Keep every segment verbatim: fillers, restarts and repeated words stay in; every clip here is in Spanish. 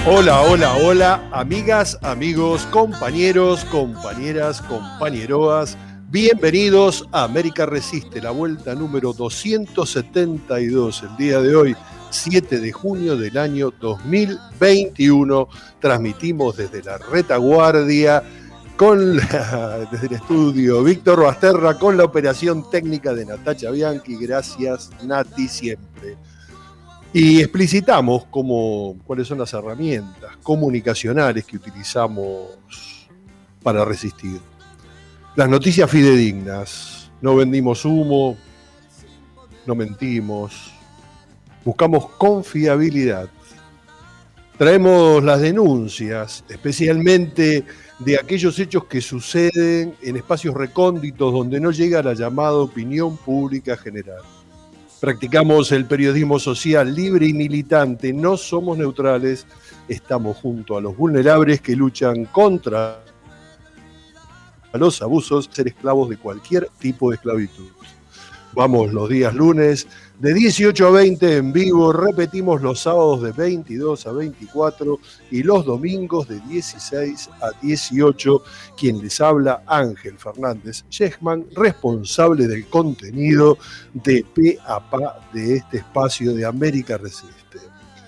Hola, hola, hola, amigas, amigos, compañeros, compañeras, compañeroas. Bienvenidos a América Resiste, la vuelta número doscientos setenta y dos. El día de hoy, siete de junio del año dos mil veintiuno. Transmitimos desde la retaguardia, con la, desde el estudio Víctor Basterra, con la operación técnica de Natacha Bianchi. Gracias, Nati, siempre. Y explicitamos cómo, cuáles son las herramientas comunicacionales que utilizamos para resistir. Las noticias fidedignas. No vendimos humo, no mentimos. Buscamos confiabilidad. Traemos las denuncias, especialmente de aquellos hechos que suceden en espacios recónditos donde no llega la llamada opinión pública general. Practicamos el periodismo social libre y militante, no somos neutrales, estamos junto a los vulnerables que luchan contra los abusos, ser esclavos de cualquier tipo de esclavitud. Vamos los días lunes de dieciocho a veinte en vivo, repetimos los sábados de veintidós a veinticuatro y los domingos de dieciséis a dieciocho. Quien les habla, Ángel Fernández Yesman, responsable del contenido de pe a pa de este espacio de América Resiste.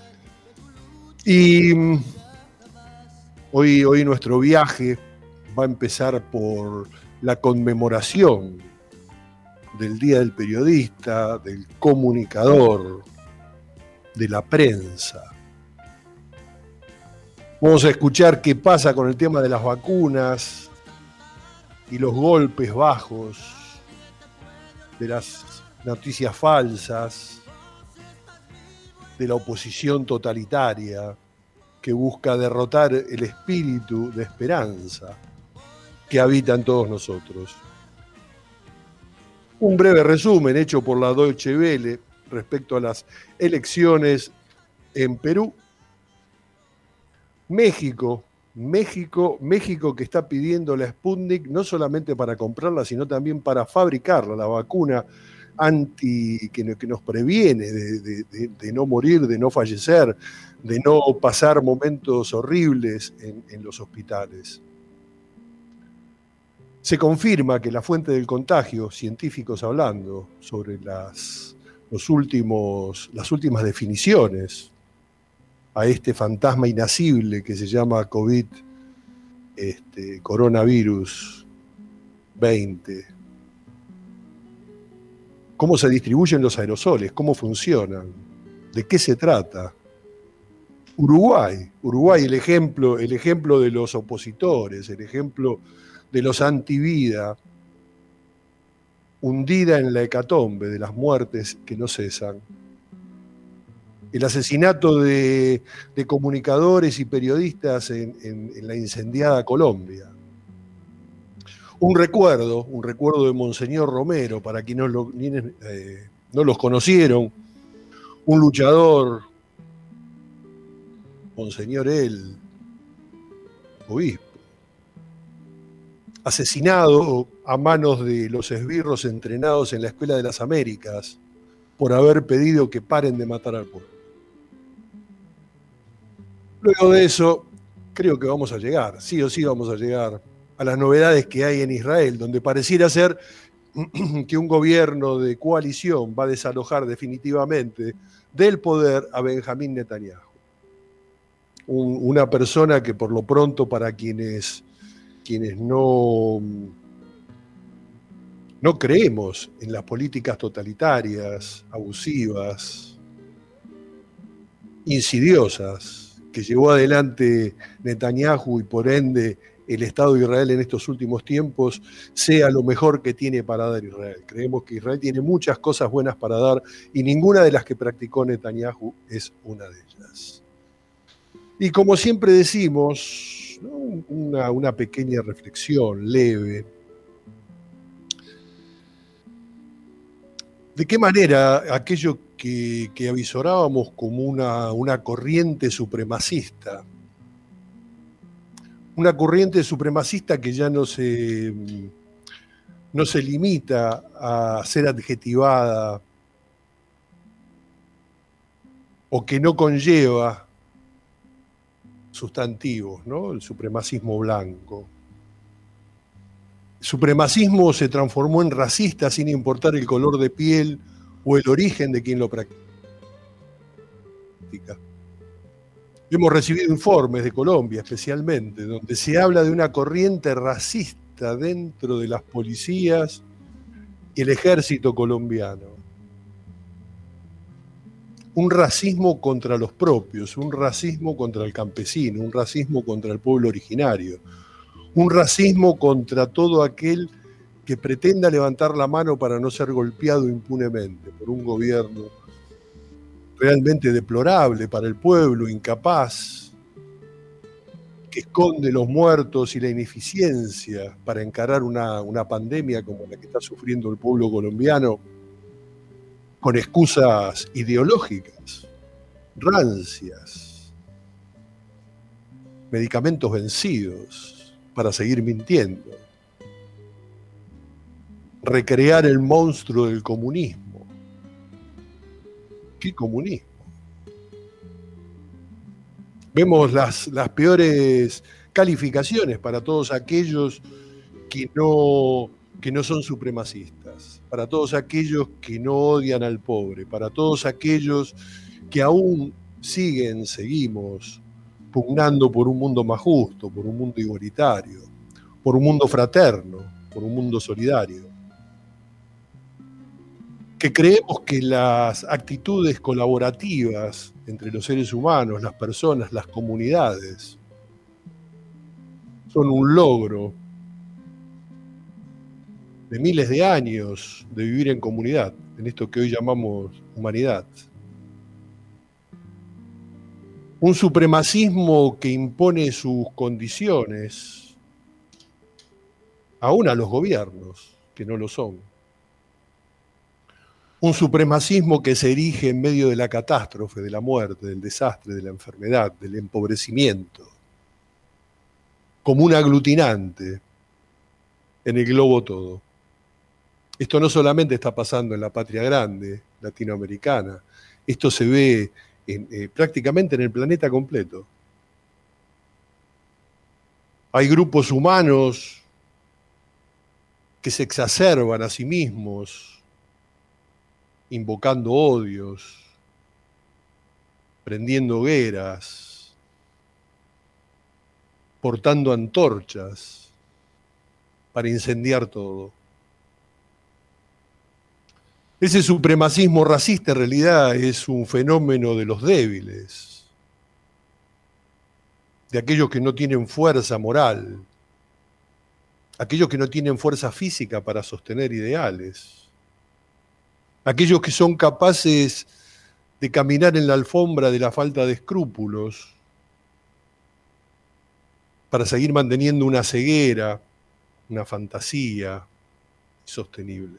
Y hoy, hoy nuestro viaje va a empezar por la conmemoración del Día del Periodista, del Comunicador, de la prensa. Vamos a escuchar qué pasa con el tema de las vacunas y los golpes bajos de las noticias falsas, de la oposición totalitaria que busca derrotar el espíritu de esperanza que habita en todos nosotros. Un breve resumen hecho por la Deutsche Welle respecto a las elecciones en Perú. México, México, México que está pidiendo la Sputnik no solamente para comprarla, sino también para fabricarla, la vacuna anti que, que nos previene de, de, de, de no morir, de no fallecer, de no pasar momentos horribles en, en los hospitales. Se confirma que la fuente del contagio, científicos hablando sobre las, los últimos, las últimas definiciones a este fantasma inacible que se llama COVID, este, coronavirus veinte. ¿Cómo se distribuyen los aerosoles? ¿Cómo funcionan? ¿De qué se trata? Uruguay, Uruguay, el ejemplo, el ejemplo de los opositores, el ejemplo de los antivida, hundida en la hecatombe de las muertes que no cesan. El asesinato de, de comunicadores y periodistas en, en, en la incendiada Colombia. Un recuerdo, un recuerdo de Monseñor Romero, para quienes no, lo, eh, no los conocieron, un luchador, Monseñor él, obispo, asesinado a manos de los esbirros entrenados en la Escuela de las Américas por haber pedido que paren de matar al pueblo. Luego de eso, creo que vamos a llegar, sí o sí vamos a llegar a las novedades que hay en Israel, donde pareciera ser que un gobierno de coalición va a desalojar definitivamente del poder a Benjamín Netanyahu. Un, una persona que por lo pronto para quienes... quienes no, no creemos en las políticas totalitarias, abusivas, insidiosas, que llevó adelante Netanyahu y por ende el Estado de Israel en estos últimos tiempos, sea lo mejor que tiene para dar Israel. Creemos que Israel tiene muchas cosas buenas para dar y ninguna de las que practicó Netanyahu es una de ellas. Y como siempre decimos, ¿no? Una, una pequeña reflexión leve. ¿De qué manera aquello que, que avisorábamos como una, una corriente supremacista, una corriente supremacista que ya no se, no se limita a ser adjetivada o que no conlleva sustantivos, ¿no? El supremacismo blanco. El supremacismo se transformó en racista sin importar el color de piel o el origen de quien lo practica. Hemos recibido informes de Colombia especialmente, donde se habla de una corriente racista dentro de las policías y el ejército colombiano. Un racismo contra los propios, un racismo contra el campesino, un racismo contra el pueblo originario, un racismo contra todo aquel que pretenda levantar la mano para no ser golpeado impunemente por un gobierno realmente deplorable para el pueblo, incapaz, que esconde los muertos y la ineficiencia para encarar una, una pandemia como la que está sufriendo el pueblo colombiano, con excusas ideológicas, rancias, medicamentos vencidos para seguir mintiendo, recrear el monstruo del comunismo. ¿Qué comunismo? Vemos las, las peores calificaciones para todos aquellos que no, que no son supremacistas, para todos aquellos que no odian al pobre, para todos aquellos que aún siguen, seguimos pugnando por un mundo más justo, por un mundo igualitario, por un mundo fraterno, por un mundo solidario. Que creemos que las actitudes colaborativas entre los seres humanos, las personas, las comunidades, son un logro de miles de años de vivir en comunidad, en esto que hoy llamamos humanidad. Un supremacismo que impone sus condiciones aún a los gobiernos, que no lo son. Un supremacismo que se erige en medio de la catástrofe, de la muerte, del desastre, de la enfermedad, del empobrecimiento, como un aglutinante en el globo todo. Esto no solamente está pasando en la patria grande latinoamericana, esto se ve en, eh, prácticamente en el planeta completo. Hay grupos humanos que se exacerban a sí mismos, invocando odios, prendiendo hogueras, portando antorchas para incendiar todo. Ese supremacismo racista en realidad es un fenómeno de los débiles, de aquellos que no tienen fuerza moral, aquellos que no tienen fuerza física para sostener ideales, aquellos que son capaces de caminar en la alfombra de la falta de escrúpulos para seguir manteniendo una ceguera, una fantasía insostenible.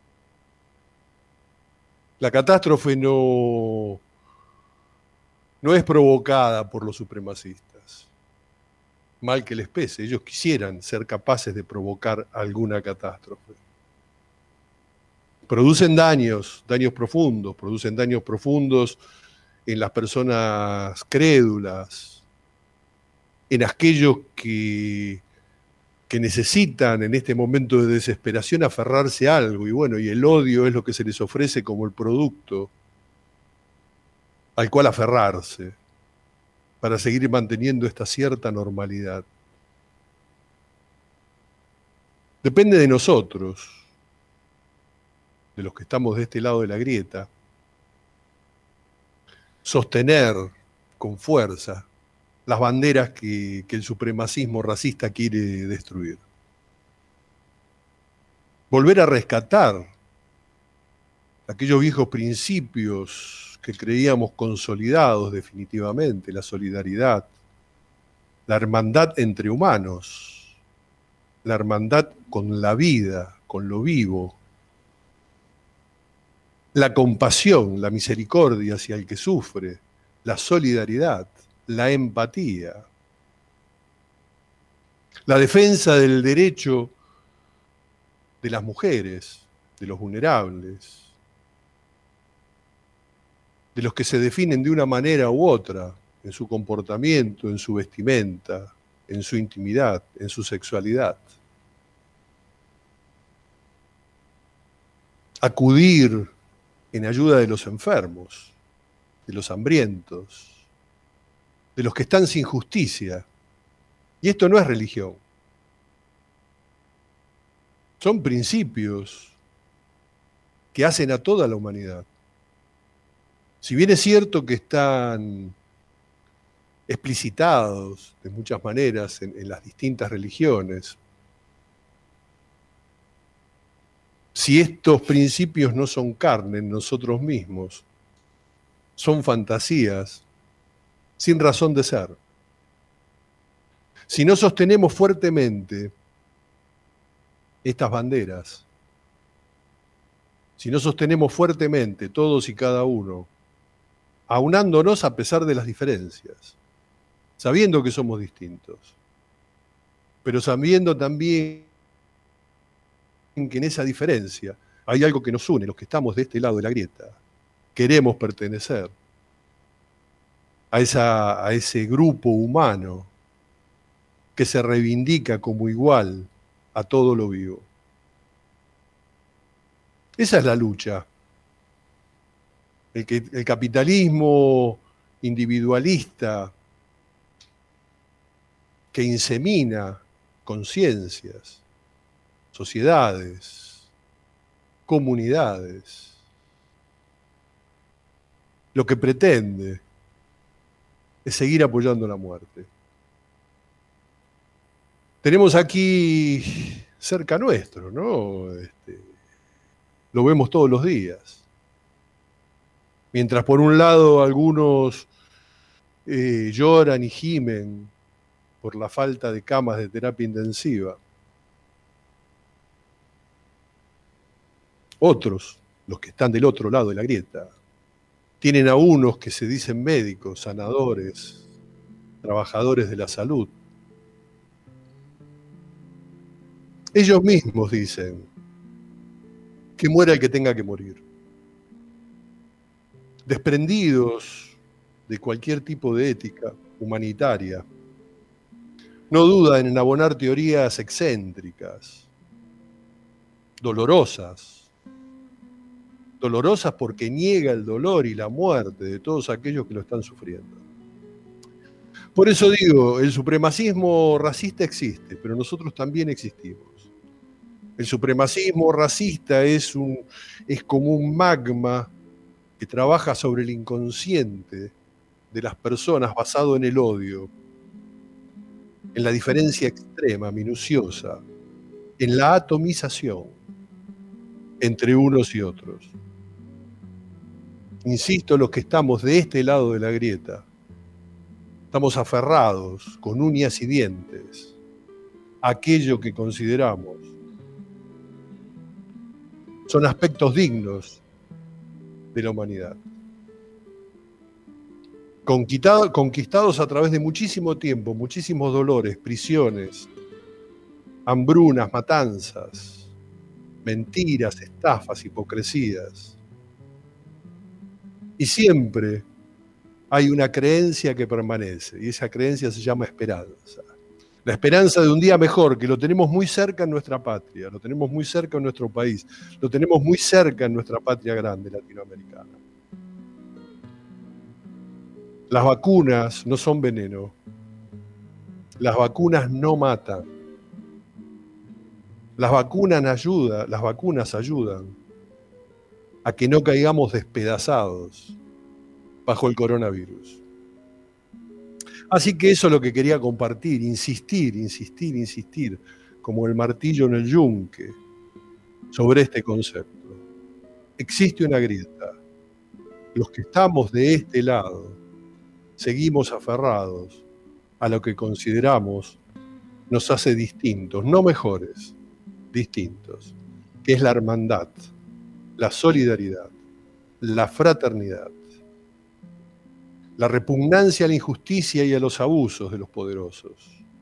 La catástrofe no, no es provocada por los supremacistas. Mal que les pese, ellos quisieran ser capaces de provocar alguna catástrofe. Producen daños, daños profundos, producen daños profundos en las personas crédulas, en aquellos que, que necesitan en este momento de desesperación aferrarse a algo, y bueno, y el odio es lo que se les ofrece como el producto al cual aferrarse para seguir manteniendo esta cierta normalidad. Depende de nosotros, de los que estamos de este lado de la grieta, sostener con fuerza las banderas que, que el supremacismo racista quiere destruir. Volver a rescatar aquellos viejos principios que creíamos consolidados definitivamente, la solidaridad, la hermandad entre humanos, la hermandad con la vida, con lo vivo, la compasión, la misericordia hacia el que sufre, la solidaridad, la empatía, la defensa del derecho de las mujeres, de los vulnerables, de los que se definen de una manera u otra, en su comportamiento, en su vestimenta, en su intimidad, en su sexualidad. Acudir en ayuda de los enfermos, de los hambrientos, de los que están sin justicia. Y esto no es religión. Son principios que hacen a toda la humanidad. Si bien es cierto que están explicitados de muchas maneras en, en las distintas religiones, si estos principios no son carne en nosotros mismos, son fantasías sin razón de ser. Si no sostenemos fuertemente estas banderas, si no sostenemos fuertemente todos y cada uno, aunándonos a pesar de las diferencias, sabiendo que somos distintos, pero sabiendo también que en esa diferencia hay algo que nos une, los que estamos de este lado de la grieta, queremos pertenecer a, esa, a ese grupo humano que se reivindica como igual a todo lo vivo. Esa es la lucha. El, que, el capitalismo individualista que insemina conciencias, sociedades, comunidades, lo que pretende es seguir apoyando la muerte. Tenemos aquí cerca nuestro, ¿no? Este, lo vemos todos los días. Mientras por un lado algunos eh, lloran y gimen por la falta de camas de terapia intensiva, otros, los que están del otro lado de la grieta, tienen a unos que se dicen médicos, sanadores, trabajadores de la salud. Ellos mismos dicen que muera el que tenga que morir. Desprendidos de cualquier tipo de ética humanitaria, no dudan en abonar teorías excéntricas, dolorosas, dolorosas porque niega el dolor y la muerte de todos aquellos que lo están sufriendo. Por eso digo, el supremacismo racista existe, pero nosotros también existimos. El supremacismo racista es, un, es como un magma que trabaja sobre el inconsciente de las personas basado en el odio, en la diferencia extrema, minuciosa, en la atomización entre unos y otros. Insisto, los que estamos de este lado de la grieta, estamos aferrados con uñas y dientes a aquello que consideramos son aspectos dignos de la humanidad. Conquistado, conquistados a través de muchísimo tiempo, muchísimos dolores, prisiones, hambrunas, matanzas, mentiras, estafas, hipocresías. Y siempre hay una creencia que permanece, y esa creencia se llama esperanza. La esperanza de un día mejor, que lo tenemos muy cerca en nuestra patria, lo tenemos muy cerca en nuestro país, lo tenemos muy cerca en nuestra patria grande latinoamericana. Las vacunas no son veneno. Las vacunas no matan. Las vacunas ayudan, las vacunas ayudan a que no caigamos despedazados bajo el coronavirus. Así que eso es lo que quería compartir, insistir, insistir, insistir, como el martillo en el yunque, sobre este concepto. Existe una grieta. Los que estamos de este lado seguimos aferrados a lo que consideramos nos hace distintos, no mejores, distintos, que es la hermandad, la solidaridad, la fraternidad, la repugnancia a la injusticia y a los abusos de los poderosos.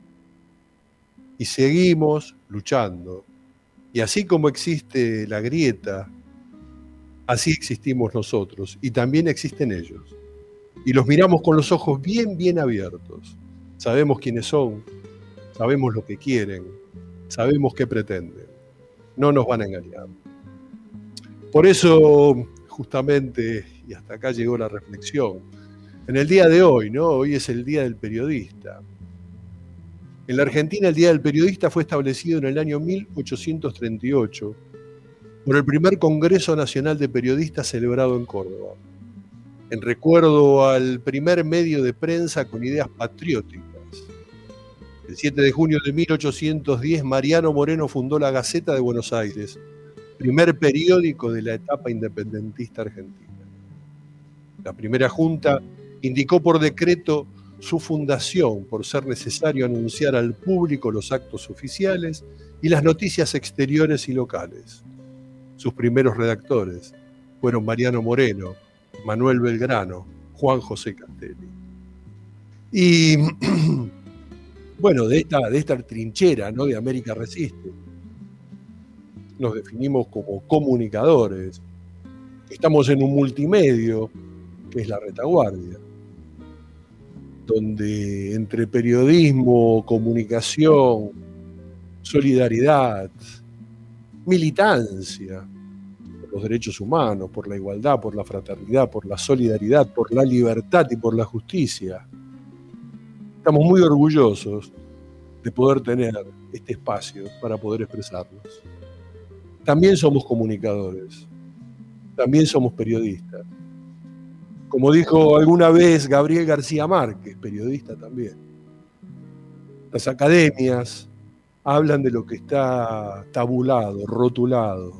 Y seguimos luchando. Y así como existe la grieta, así existimos nosotros y también existen ellos. y los miramos con los ojos bien, bien abiertos. Sabemos quiénes son, sabemos lo que quieren, sabemos qué pretenden. No nos van a engañar. Por eso, justamente, y hasta acá llegó la reflexión, en el día de hoy, ¿no? Hoy es el Día del Periodista. En la Argentina, el Día del Periodista fue establecido en el año mil ochocientos treinta y ocho por el primer Congreso Nacional de Periodistas celebrado en Córdoba, en recuerdo al primer medio de prensa con ideas patrióticas. El siete de junio de mil ochocientos diez, Mariano Moreno fundó la Gaceta de Buenos Aires, primer periódico de la etapa independentista argentina. La primera junta indicó por decreto su fundación por ser necesario anunciar al público los actos oficiales y las noticias exteriores y locales. Sus primeros redactores fueron Mariano Moreno, Manuel Belgrano, Juan José Castelli. Y bueno, de esta, de esta trinchera, ¿no?, de América Resiste, nos definimos como comunicadores. Estamos en un multimedio, que es la retaguardia, donde entre periodismo, comunicación, solidaridad, militancia por los derechos humanos, por la igualdad, por la fraternidad, por la solidaridad, por la libertad y por la justicia, estamos muy orgullosos de poder tener este espacio para poder expresarnos. También somos comunicadores, también somos periodistas. Como dijo alguna vez Gabriel García Márquez, periodista también. Las academias hablan de lo que está tabulado, rotulado.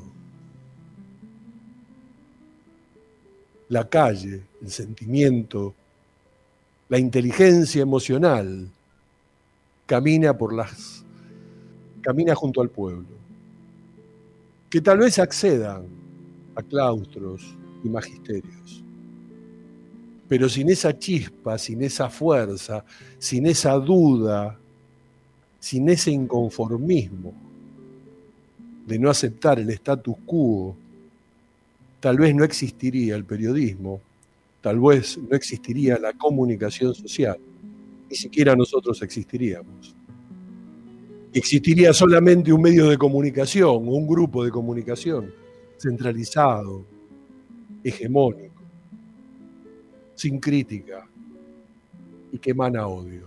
La calle, el sentimiento, la inteligencia emocional camina por las, camina junto al pueblo, que tal vez accedan a claustros y magisterios. Pero sin esa chispa, sin esa fuerza, sin esa duda, sin ese inconformismo de no aceptar el status quo, tal vez no existiría el periodismo, tal vez no existiría la comunicación social, ni siquiera nosotros existiríamos. Existiría solamente un medio de comunicación, un grupo de comunicación centralizado, hegemónico, sin crítica y que emana odio.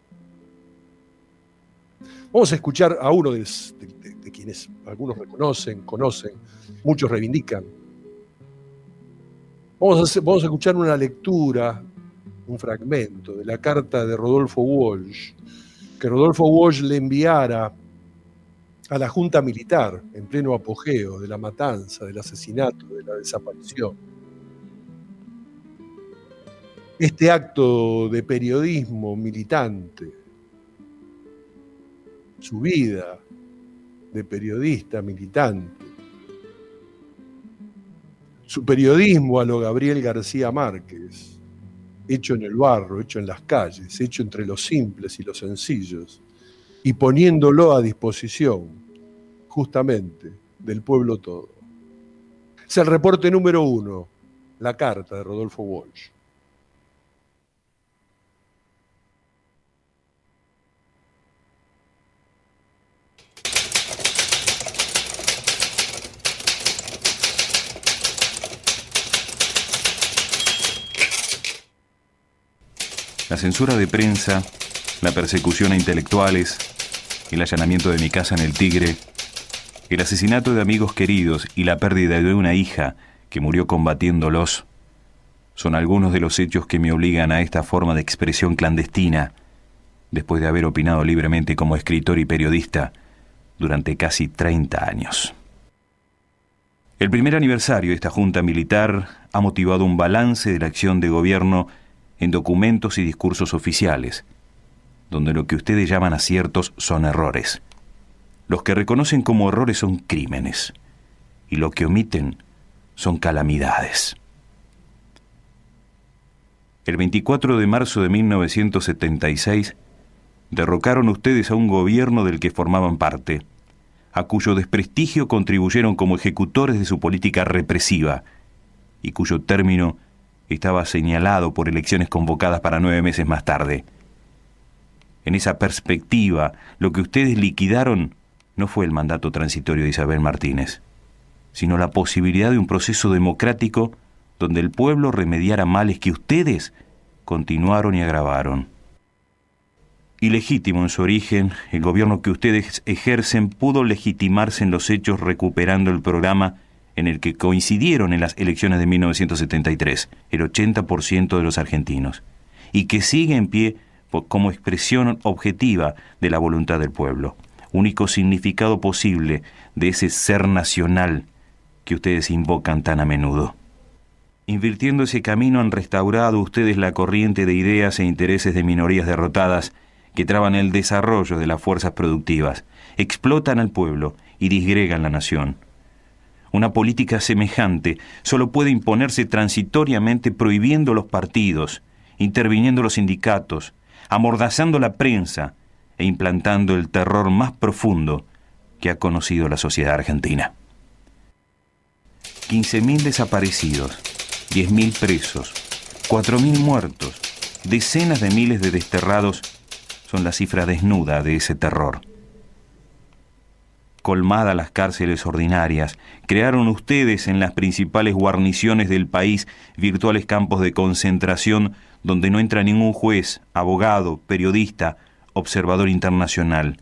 Vamos a escuchar a uno de, de, de quienes algunos reconocen, conocen, muchos reivindican. Vamos a, hacer, vamos a escuchar una lectura, un fragmento de la carta de Rodolfo Walsh, que Rodolfo Walsh le enviara a la Junta Militar en pleno apogeo de la matanza, del asesinato, de la desaparición. Este acto de periodismo militante, su vida de periodista militante, su periodismo a lo Gabriel García Márquez, hecho en el barro, hecho en las calles, hecho entre los simples y los sencillos, y poniéndolo a disposición justamente del pueblo todo. Es el reporte número uno, la carta de Rodolfo Walsh. La censura de prensa, la persecución a intelectuales, el allanamiento de mi casa en el Tigre, el asesinato de amigos queridos y la pérdida de una hija que murió combatiéndolos, son algunos de los hechos que me obligan a esta forma de expresión clandestina, después de haber opinado libremente como escritor y periodista durante casi treinta años. El primer aniversario de esta junta militar ha motivado un balance de la acción de gobierno en documentos y discursos oficiales, donde lo que ustedes llaman aciertos son errores. Los que reconocen como errores son crímenes, y lo que omiten son calamidades. El veinticuatro de marzo de mil novecientos setenta y seis, derrocaron ustedes a un gobierno del que formaban parte, a cuyo desprestigio contribuyeron como ejecutores de su política represiva, y cuyo término estaba señalado por elecciones convocadas para nueve meses más tarde. En esa perspectiva, lo que ustedes liquidaron no fue el mandato transitorio de Isabel Martínez, sino la posibilidad de un proceso democrático donde el pueblo remediara males que ustedes continuaron y agravaron. Ilegítimo en su origen, el gobierno que ustedes ejercen pudo legitimarse en los hechos recuperando el programa en el que coincidieron en las elecciones de mil novecientos setenta y tres el ochenta por ciento de los argentinos, y que sigue en pie como expresión objetiva de la voluntad del pueblo, único significado posible de ese ser nacional que ustedes invocan tan a menudo. Invirtiendo ese camino han restaurado ustedes la corriente de ideas e intereses de minorías derrotadas que traban el desarrollo de las fuerzas productivas, explotan al pueblo y disgregan la nación. Una política semejante solo puede imponerse transitoriamente prohibiendo los partidos, interviniendo los sindicatos, amordazando la prensa e implantando el terror más profundo que ha conocido la sociedad argentina. quince mil desaparecidos, diez mil presos, cuatro mil muertos, decenas de miles de desterrados son la cifra desnuda de ese terror. Colmadas las cárceles ordinarias, crearon ustedes en las principales guarniciones del país virtuales campos de concentración donde no entra ningún juez, abogado, periodista, observador internacional.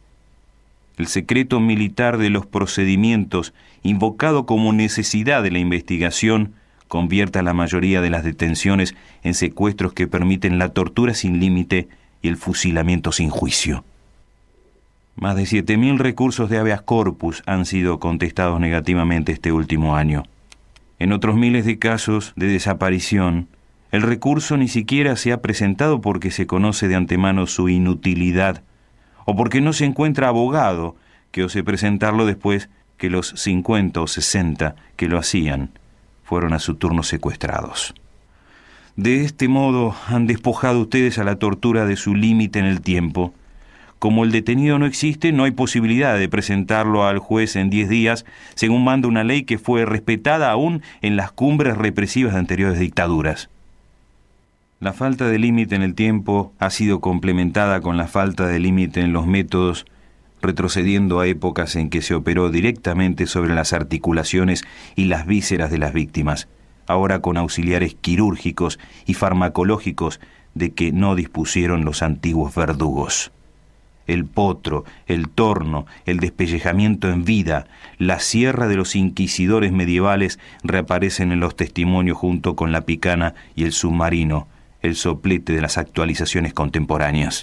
El secreto militar de los procedimientos, invocado como necesidad de la investigación, convierte a la mayoría de las detenciones en secuestros que permiten la tortura sin límite y el fusilamiento sin juicio. Más de siete mil recursos de habeas corpus han sido contestados negativamente este último año. En otros miles de casos de desaparición, el recurso ni siquiera se ha presentado porque se conoce de antemano su inutilidad, o porque no se encuentra abogado que ose presentarlo después que los cincuenta o sesenta que lo hacían fueron a su turno secuestrados. De este modo han despojado ustedes a la tortura de su límite en el tiempo. Como el detenido no existe, no hay posibilidad de presentarlo al juez en diez días, según manda una ley que fue respetada aún en las cumbres represivas de anteriores dictaduras. La falta de límite en el tiempo ha sido complementada con la falta de límite en los métodos, retrocediendo a épocas en que se operó directamente sobre las articulaciones y las vísceras de las víctimas, ahora con auxiliares quirúrgicos y farmacológicos de que no dispusieron los antiguos verdugos. El potro, el torno, el despellejamiento en vida, la sierra de los inquisidores medievales reaparecen en los testimonios junto con la picana y el submarino, el soplete de las actualizaciones contemporáneas.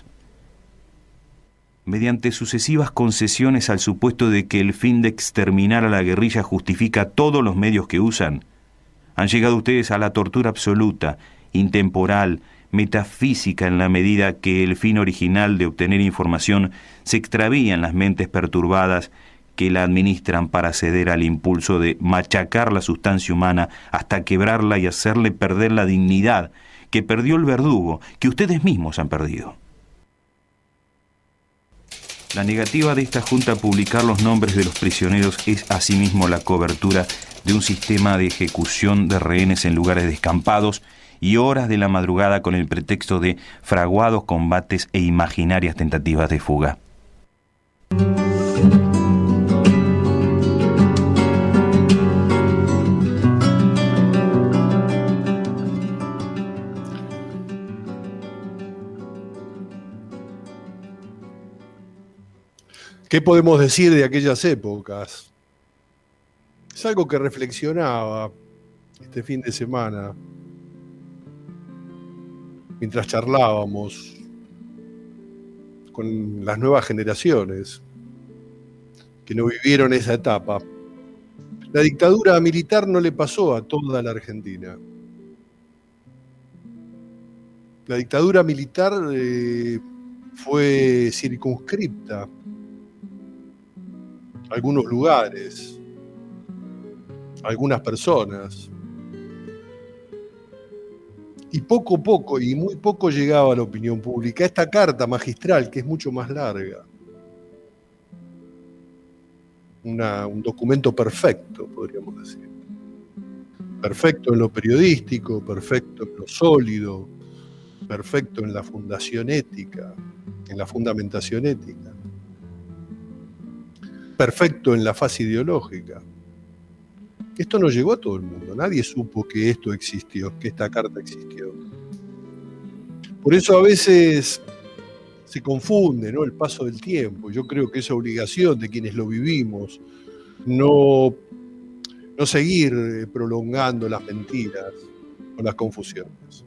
Mediante sucesivas concesiones al supuesto de que el fin de exterminar a la guerrilla justifica todos los medios que usan, han llegado ustedes a la tortura absoluta, intemporal, metafísica en la medida que el fin original de obtener información se extravía en las mentes perturbadas que la administran para ceder al impulso de machacar la sustancia humana hasta quebrarla y hacerle perder la dignidad que perdió el verdugo, que ustedes mismos han perdido. La negativa de esta Junta a publicar los nombres de los prisioneros es asimismo la cobertura de un sistema de ejecución de rehenes en lugares descampados y horas de la madrugada con el pretexto de fraguados combates e imaginarias tentativas de fuga. ¿Qué podemos decir de aquellas épocas? Es algo que reflexionaba este fin de semana mientras charlábamos con las nuevas generaciones que no vivieron esa etapa. La dictadura militar no le pasó a toda la Argentina. La dictadura militar eh, fue circunscripta a algunos lugares, a algunas personas. Y poco a poco, y muy poco llegaba a la opinión pública. Esta carta magistral, que es mucho más larga, Una, un documento perfecto, podríamos decir, Perfecto en lo periodístico, perfecto en lo sólido, perfecto en la fundación ética, en la fundamentación ética, perfecto en la fase ideológica. Esto no llegó a todo el mundo, nadie supo que esto existió, que esta carta existió. Por eso a veces se confunde, ¿no?, el paso del tiempo. Yo creo que es obligación de quienes lo vivimos no, no seguir prolongando las mentiras o las confusiones.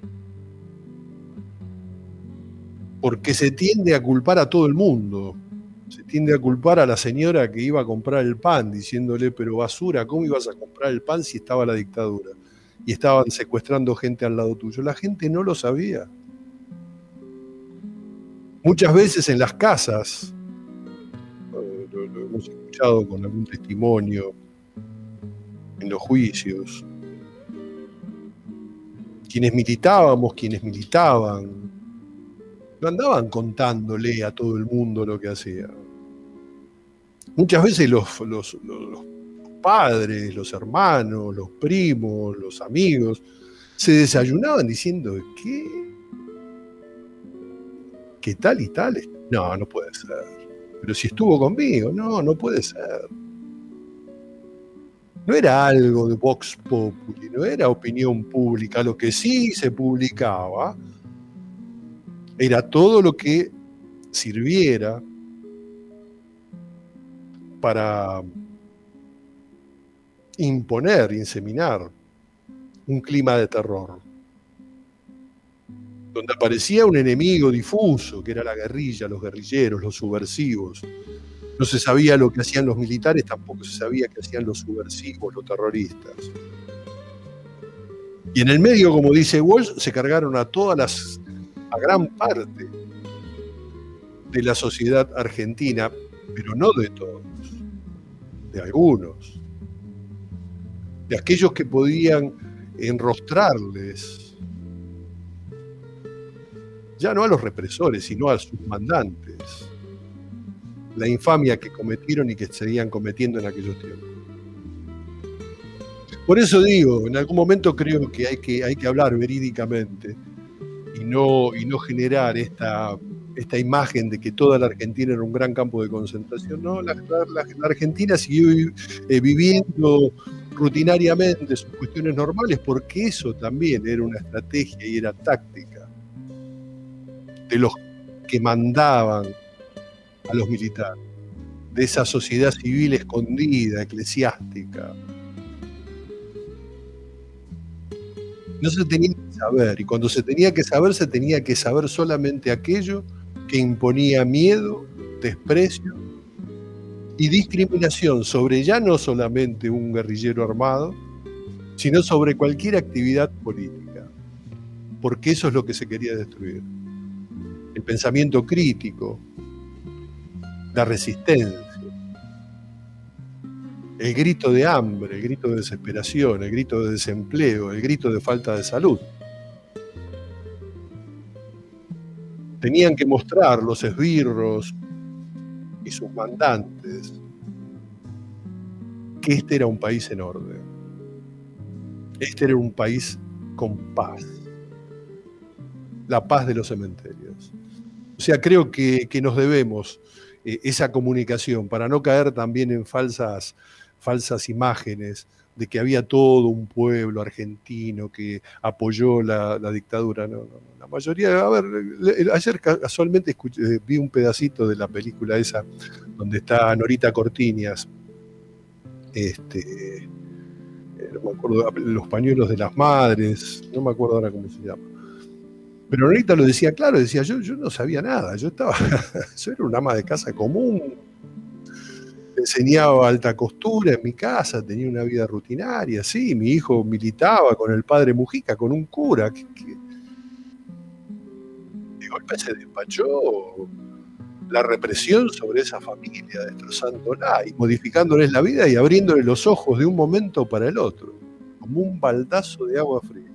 Porque se tiende a culpar a todo el mundo. Se tiende a culpar a la señora que iba a comprar el pan, diciéndole, pero basura, ¿cómo ibas a comprar el pan si estaba la dictadura? Y estaban secuestrando gente al lado tuyo. La gente no lo sabía. Muchas veces en las casas, lo, lo hemos escuchado con algún testimonio, en los juicios, quienes militábamos, quienes militaban, no andaban contándole a todo el mundo lo que hacían. Muchas veces los, los, los padres, los hermanos, los primos, los amigos, se desayunaban diciendo, ¿qué? ¿Qué tal y tal? No, no puede ser. Pero si estuvo conmigo, no, no puede ser. No era algo de Vox Populi, no era opinión pública. Lo que sí se publicaba era todo lo que sirviera para imponer, inseminar un clima de terror, donde aparecía un enemigo difuso, que era la guerrilla, los guerrilleros, los subversivos. No se sabía lo que hacían los militares, tampoco se sabía qué hacían los subversivos, los terroristas. Y en el medio, como dice Walsh, se cargaron a todas las, a gran parte de la sociedad argentina, pero no de todos, de algunos, de aquellos que podían enrostrarles, ya no a los represores, sino a sus mandantes, la infamia que cometieron y que seguían cometiendo en aquellos tiempos. Por eso digo, en algún momento creo que hay que, hay que hablar verídicamente y no, y no generar esta, esta imagen de que toda la Argentina era un gran campo de concentración. No, la, la, la Argentina siguió eh, viviendo rutinariamente sus cuestiones normales, porque eso también era una estrategia y era táctica de los que mandaban a los militares, de esa sociedad civil escondida, eclesiástica. No se tenía que saber, y cuando se tenía que saber, se tenía que saber solamente aquello que imponía miedo, desprecio y discriminación sobre ya no solamente un guerrillero armado, sino sobre cualquier actividad política, porque eso es lo que se quería destruir. El pensamiento crítico, la resistencia, el grito de hambre, el grito de desesperación, el grito de desempleo, el grito de falta de salud. Tenían que mostrar los esbirros y sus mandantes que este era un país en orden. Este era un país con paz. La paz de los cementerios. O sea, creo que, que nos debemos eh, esa comunicación para no caer también en falsas, falsas imágenes de que había todo un pueblo argentino que apoyó la, la dictadura. No, no, la mayoría, a ver, ayer casualmente escuché, vi un pedacito de la película esa donde está Norita Cortiñas, este, no me acuerdo, Los pañuelos de las madres, no me acuerdo ahora cómo se llama. Pero Norita lo decía claro, decía, yo, yo no sabía nada, yo estaba, yo era una ama de casa común, enseñaba alta costura en mi casa, tenía una vida rutinaria, sí, mi hijo militaba con el padre Mujica, con un cura, que, que de golpe se despachó la represión sobre esa familia, destrozándola y modificándoles la vida y abriéndole los ojos de un momento para el otro, como un baldazo de agua fría.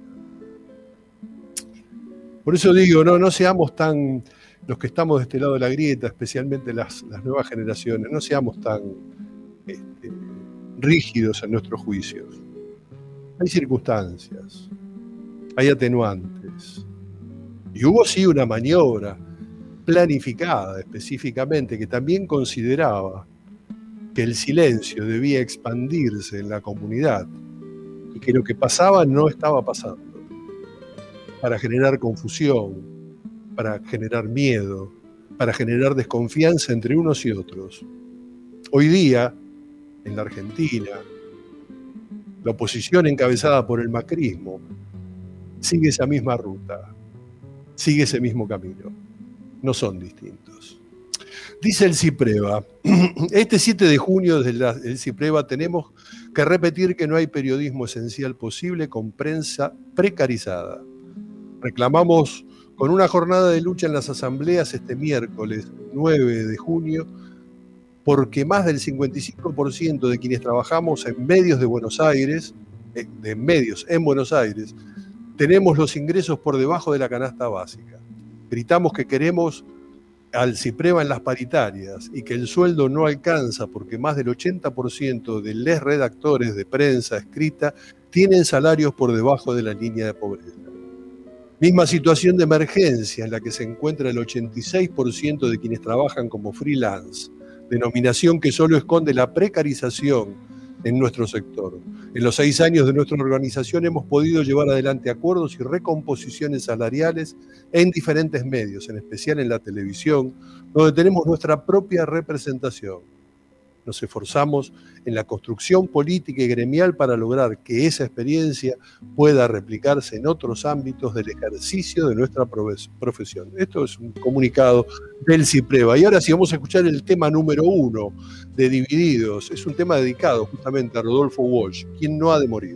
Por eso digo, no, no seamos tan, los que estamos de este lado de la grieta, especialmente las, las nuevas generaciones, no seamos tan este, rígidos en nuestros juicios. Hay circunstancias, hay atenuantes. Y hubo sí una maniobra planificada específicamente que también consideraba que el silencio debía expandirse en la comunidad y que lo que pasaba no estaba pasando, para generar confusión, para generar miedo, para generar desconfianza entre unos y otros. Hoy día, en la Argentina, la oposición encabezada por el macrismo sigue esa misma ruta, sigue ese mismo camino. No son distintos. Dice el CIPREVA, este siete de junio desde el CIPREVA tenemos que repetir que no hay periodismo esencial posible con prensa precarizada. Reclamamos con una jornada de lucha en las asambleas este miércoles nueve de junio porque más del cincuenta y cinco por ciento de quienes trabajamos en medios de Buenos Aires, de medios en Buenos Aires, tenemos los ingresos por debajo de la canasta básica. Gritamos que queremos al CIPREVA en las paritarias y que el sueldo no alcanza porque más del ochenta por ciento de los redactores de prensa escrita tienen salarios por debajo de la línea de pobreza. Misma situación de emergencia en la que se encuentra el ochenta y seis por ciento de quienes trabajan como freelance, denominación que solo esconde la precarización en nuestro sector. En los seis años de nuestra organización hemos podido llevar adelante acuerdos y recomposiciones salariales en diferentes medios, en especial en la televisión, donde tenemos nuestra propia representación. Nos esforzamos en la construcción política y gremial para lograr que esa experiencia pueda replicarse en otros ámbitos del ejercicio de nuestra profesión. Esto es un comunicado del CIPREVA. Y ahora sí vamos a escuchar el tema número uno de Divididos. Es un tema dedicado justamente a Rodolfo Walsh, quien no ha de morir.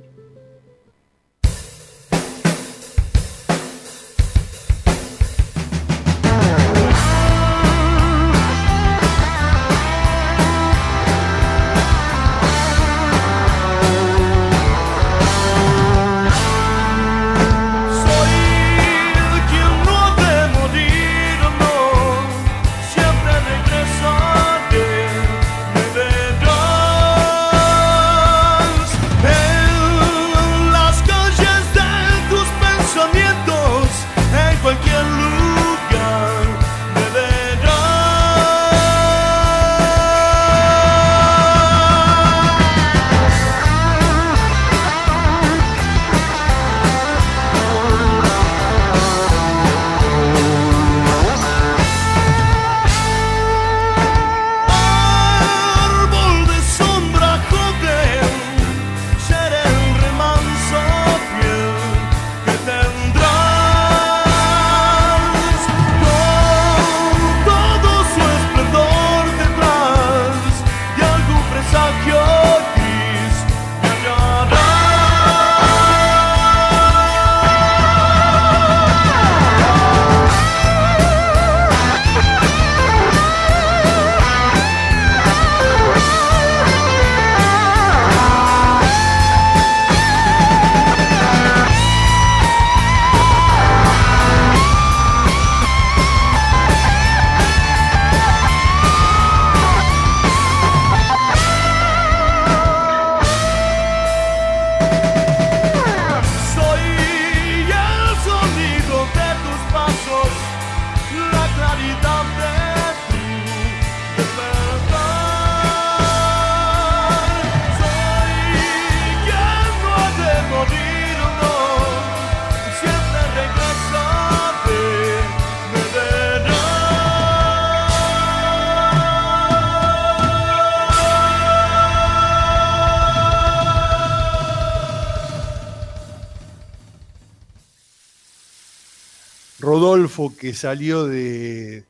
Rodolfo, que salió de,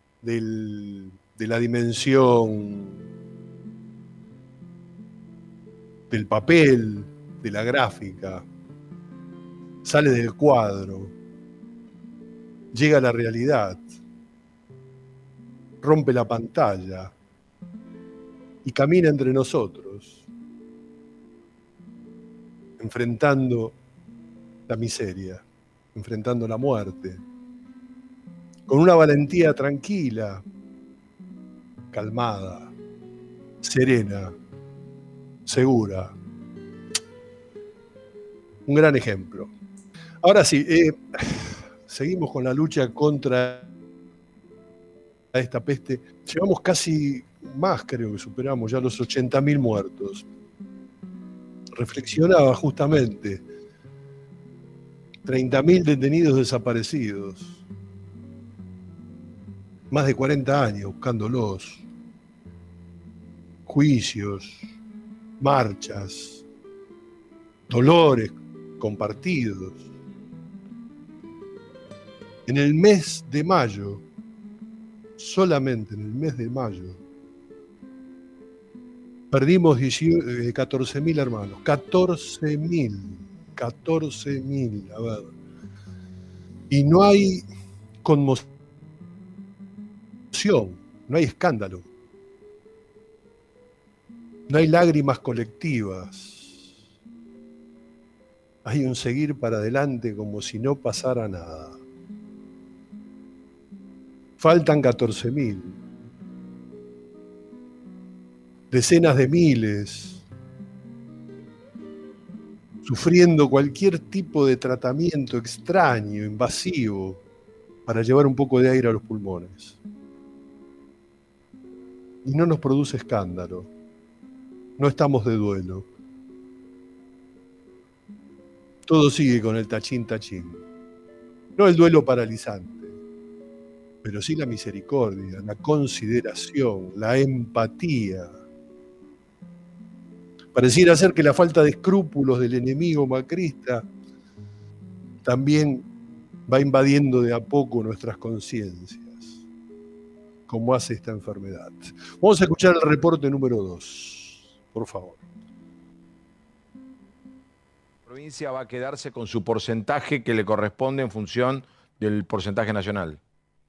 del, de la dimensión del papel, de la gráfica, sale del cuadro, llega a la realidad, rompe la pantalla y camina entre nosotros, enfrentando la miseria, enfrentando la muerte, con una valentía tranquila, calmada, serena, segura. Un gran ejemplo. Ahora sí, eh, seguimos con la lucha contra esta peste. Llevamos casi más, creo que superamos ya los ochenta mil muertos. Reflexionaba justamente, treinta mil detenidos desaparecidos, más de cuarenta años buscándolos, juicios, marchas, dolores compartidos. En el mes de mayo, solamente en el mes de mayo, perdimos catorce mil hermanos. catorce mil. catorce mil, a ver. Y no hay conmoción, no hay escándalo. No hay lágrimas colectivas. Hay un seguir para adelante como si no pasara nada. Faltan catorce mil. Decenas de miles, sufriendo cualquier tipo de tratamiento extraño, invasivo, para llevar un poco de aire a los pulmones. Y no nos produce escándalo. No estamos de duelo. Todo sigue con el tachín tachín. No el duelo paralizante, pero sí la misericordia, la consideración, la empatía. Pareciera ser que la falta de escrúpulos del enemigo macrista también va invadiendo de a poco nuestras conciencias, como hace esta enfermedad. Vamos a escuchar el reporte número dos, por favor. La provincia va a quedarse con su porcentaje que le corresponde en función del porcentaje nacional.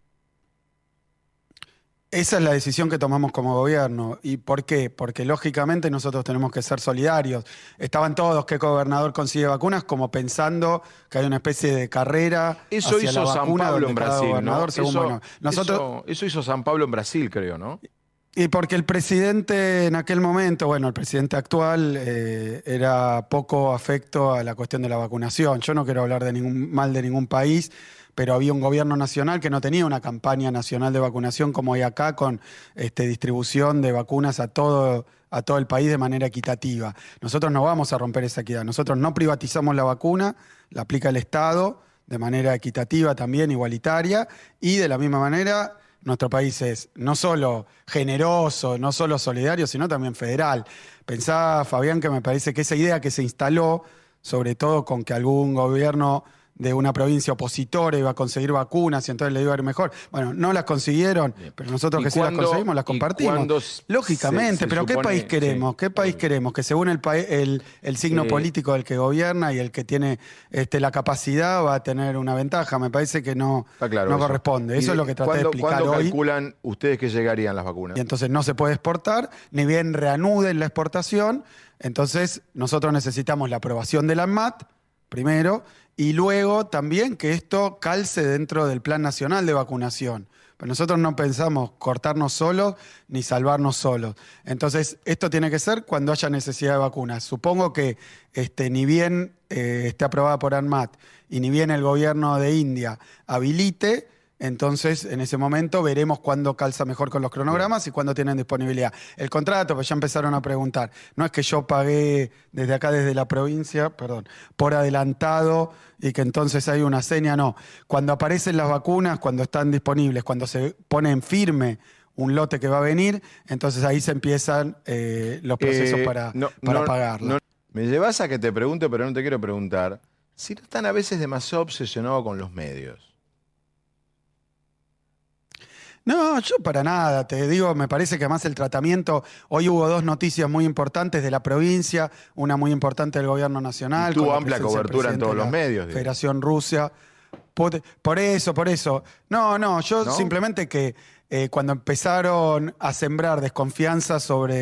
Esa es la decisión que tomamos como gobierno. ¿Y por qué? Porque lógicamente nosotros tenemos que ser solidarios. Estaban todos, ¿qué gobernador consigue vacunas? Como pensando que hay una especie de carrera eso hacia hizo la San vacuna Pablo en Brasil, ¿no? según, eso, bueno, nosotros, eso, eso hizo San Pablo en Brasil, creo, ¿no? Y porque el presidente en aquel momento, bueno, el presidente actual eh, era poco afecto a la cuestión de la vacunación. Yo no quiero hablar de ningún mal de ningún país, pero había un gobierno nacional que no tenía una campaña nacional de vacunación como hay acá, con este, distribución de vacunas a todo, a todo el país de manera equitativa. Nosotros no vamos a romper esa equidad. Nosotros no privatizamos la vacuna, la aplica el Estado de manera equitativa también, igualitaria, y de la misma manera nuestro país es no solo generoso, no solo solidario, sino también federal. Pensá, Fabián, que me parece que esa idea que se instaló, sobre todo con que algún gobierno de una provincia opositora iba a conseguir vacunas y entonces le iba a ir mejor. Bueno, no las consiguieron, bien, pero nosotros que sí las conseguimos, las compartimos. Lógicamente, se, se pero supone, ¿qué país queremos? Sí, ¿Qué país sí. queremos? Que según el, el, el signo eh, político del que gobierna y el que tiene este, la capacidad va a tener una ventaja. Me parece que no, claro, no eso. corresponde. Eso de, es lo que traté ¿cuándo, de explicar ¿cuándo hoy. calculan ustedes que llegarían las vacunas? Y entonces no se puede exportar, ni bien reanuden la exportación. Entonces nosotros necesitamos la aprobación de la ANMAT, primero, y luego también que esto calce dentro del Plan Nacional de Vacunación. Pero nosotros no pensamos cortarnos solos ni salvarnos solos. Entonces, esto tiene que ser cuando haya necesidad de vacunas. Supongo que este, ni bien eh, esté aprobada por ANMAT y ni bien el gobierno de India habilite, entonces en ese momento veremos cuándo calza mejor con los cronogramas Bien. y cuándo tienen disponibilidad. El contrato, pues ya empezaron a preguntar. No es que yo pagué desde acá, desde la provincia, perdón, por adelantado y que entonces hay una seña, no. Cuando aparecen las vacunas, cuando están disponibles, cuando se pone en firme un lote que va a venir, entonces ahí se empiezan eh, los procesos eh, para, no, para no, pagarlo. No, me llevas a que te pregunte, pero no te quiero preguntar, si no están a veces demasiado obsesionados con los medios. No, yo para nada, te digo, me parece que además el tratamiento, hoy hubo dos noticias muy importantes de la provincia, una muy importante del gobierno nacional. Y tuvo amplia cobertura en todos los medios. Digo. Federación Rusia. Por, por eso, por eso. No, no, yo ¿No? simplemente que eh, cuando empezaron a sembrar desconfianza sobre,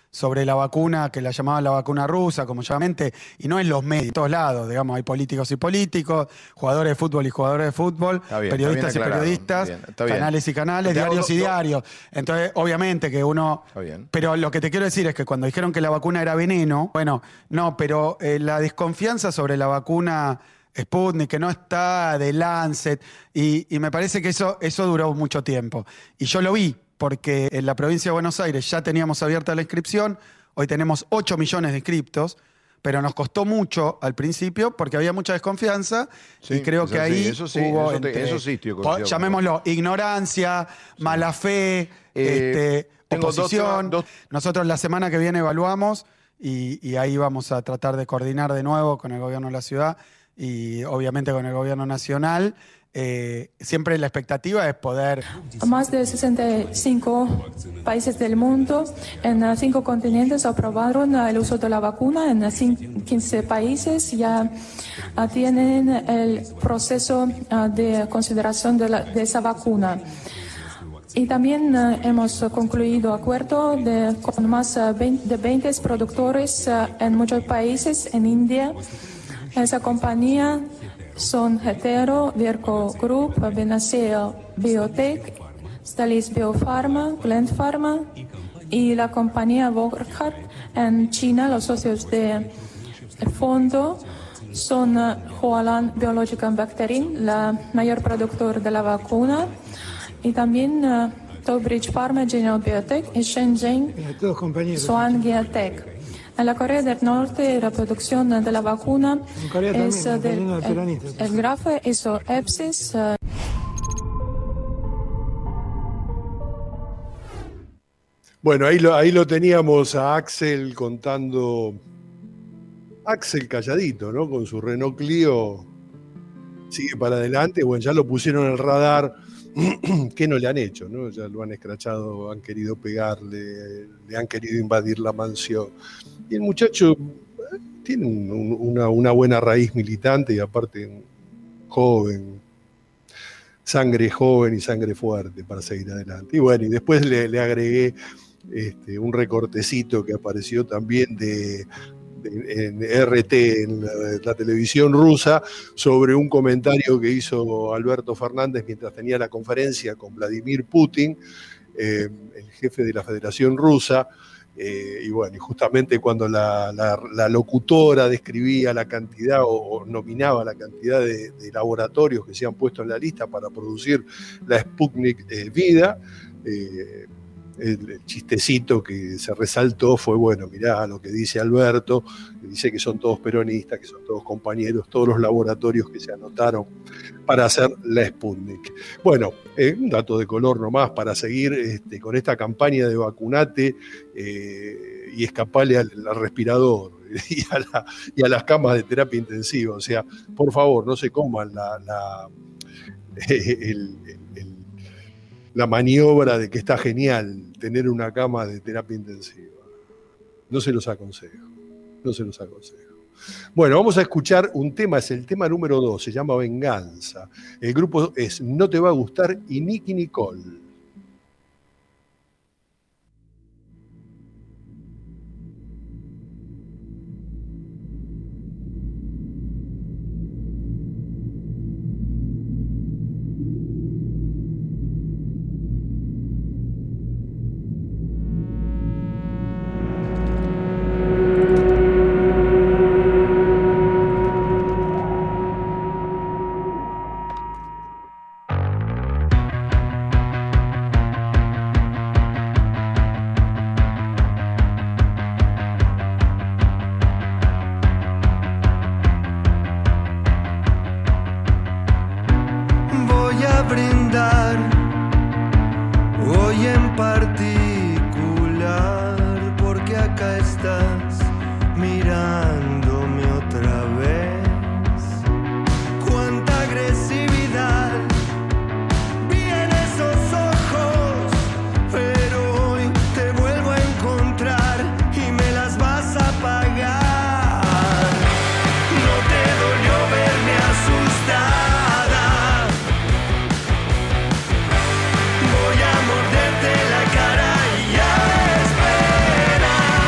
sobre la vacuna, que la llamaban la vacuna rusa, como llamamente, y no en los medios, en todos lados, digamos, hay políticos y políticos, jugadores de fútbol y jugadores de fútbol, bien, periodistas y aclarado, periodistas, bien, canales y canales, Te diarios hago, y no, diarios. Entonces, obviamente que uno... Pero lo que te quiero decir es que cuando dijeron que la vacuna era veneno, bueno, no, pero eh, la desconfianza sobre la vacuna Sputnik, que no está de Lancet, y, y me parece que eso, eso duró mucho tiempo. Y yo lo vi, porque en la provincia de Buenos Aires ya teníamos abierta la inscripción, hoy tenemos ocho millones de inscriptos, pero nos costó mucho al principio porque había mucha desconfianza sí, y creo que ahí eso sí, hubo, eso, te, entre, eso sí estoy llamémoslo, ignorancia, sí. mala fe, eh, este, oposición. Dos, dos... Nosotros la semana que viene evaluamos y, y ahí vamos a tratar de coordinar de nuevo con el gobierno de la ciudad y obviamente con el gobierno nacional. Eh, siempre la expectativa es poder... Más de sesenta y cinco países del mundo en cinco continentes aprobaron el uso de la vacuna. En quince países ya tienen el proceso de consideración de, la, de esa vacuna. Y también uh, hemos concluido acuerdo de, con más uh, de veinte productores uh, en muchos países. En India, esa compañía son Hetero, Virco Group, Benacea Biotech, Stalis Biopharma, Gland Pharma y la compañía Burkhardt. En China, los socios del fondo son uh, Hualan Biological Bacterin, la mayor productor de la vacuna, y también uh, Tobridge Pharma, General Biotech y Shenzhen Swan Geotech. En la Corea del Norte, la producción de la vacuna es uh, del el, el grafo Isoepsis. Uh, Bueno, ahí lo, ahí lo teníamos a Axel contando, Axel calladito, ¿no? Con su Renault Clio, sigue para adelante, bueno, ya lo pusieron en el radar, ¿qué no le han hecho, no? Ya lo han escrachado, han querido pegarle, le han querido invadir la mansión. Y el muchacho eh, tiene un, un, una, una buena raíz militante y aparte joven, sangre joven y sangre fuerte para seguir adelante. Y bueno, y después le, le agregué Este, un recortecito que apareció también de, de, en R T, en la, la televisión rusa, sobre un comentario que hizo Alberto Fernández mientras tenía la conferencia con Vladimir Putin, eh, el jefe de la Federación Rusa, eh, y bueno, y justamente cuando la, la, la locutora describía la cantidad o, o nominaba la cantidad de, de laboratorios que se han puesto en la lista para producir la Sputnik eh, Vida, eh, El, el chistecito que se resaltó fue, bueno, mirá lo que dice Alberto, que dice que son todos peronistas, que son todos compañeros, todos los laboratorios que se anotaron para hacer la Sputnik. Bueno, eh, un dato de color nomás para seguir este, con esta campaña de vacunate eh, y escapale al, al respirador y a, la, y a las camas de terapia intensiva. O sea, por favor, no se coman la... la el, el, el la maniobra de que está genial tener una cama de terapia intensiva. No se los aconsejo, no se los aconsejo. Bueno, vamos a escuchar un tema, es el tema número dos, se llama Venganza. El grupo es No Te Va a Gustar y Nicky Nicole. Voy a morderte la cara y a esperar.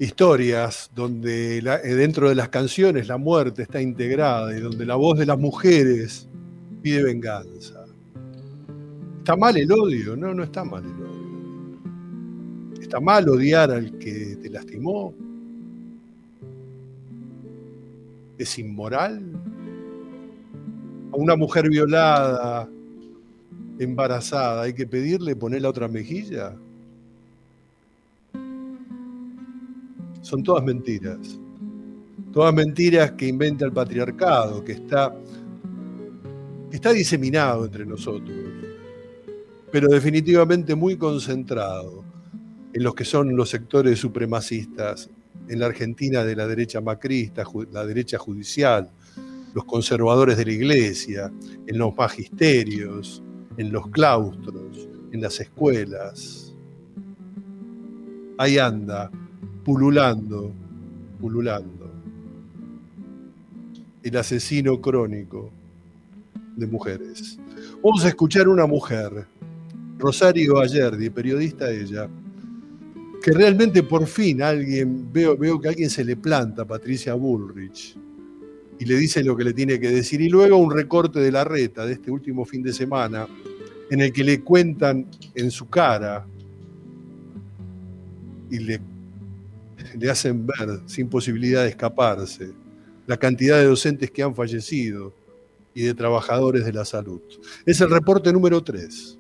historias donde la, dentro de las canciones la muerte está integrada y donde la voz de las mujeres pide venganza. ¿Está mal el odio? No, no está mal el odio. ¿Está mal odiar al que te lastimó? ¿Es inmoral? A una mujer violada, embarazada, ¿hay que pedirle poner la otra mejilla? Son todas mentiras. Todas mentiras que inventa el patriarcado, que está, que está diseminado entre nosotros, pero definitivamente muy concentrado en los que son los sectores supremacistas, en la Argentina de la derecha macrista, la derecha judicial, los conservadores de la iglesia, en los magisterios, en los claustros, en las escuelas. Ahí anda, pululando, pululando, el asesino crónico de mujeres. Vamos a escuchar una mujer, Rosario Ayerdi, periodista ella, que realmente por fin alguien, veo, veo que alguien se le planta a Patricia Bullrich y le dice lo que le tiene que decir. Y luego un recorte de Larreta de este último fin de semana, en el que le cuentan en su cara y le, le hacen ver, sin posibilidad de escaparse, la cantidad de docentes que han fallecido y de trabajadores de la salud. Es el reporte número tres.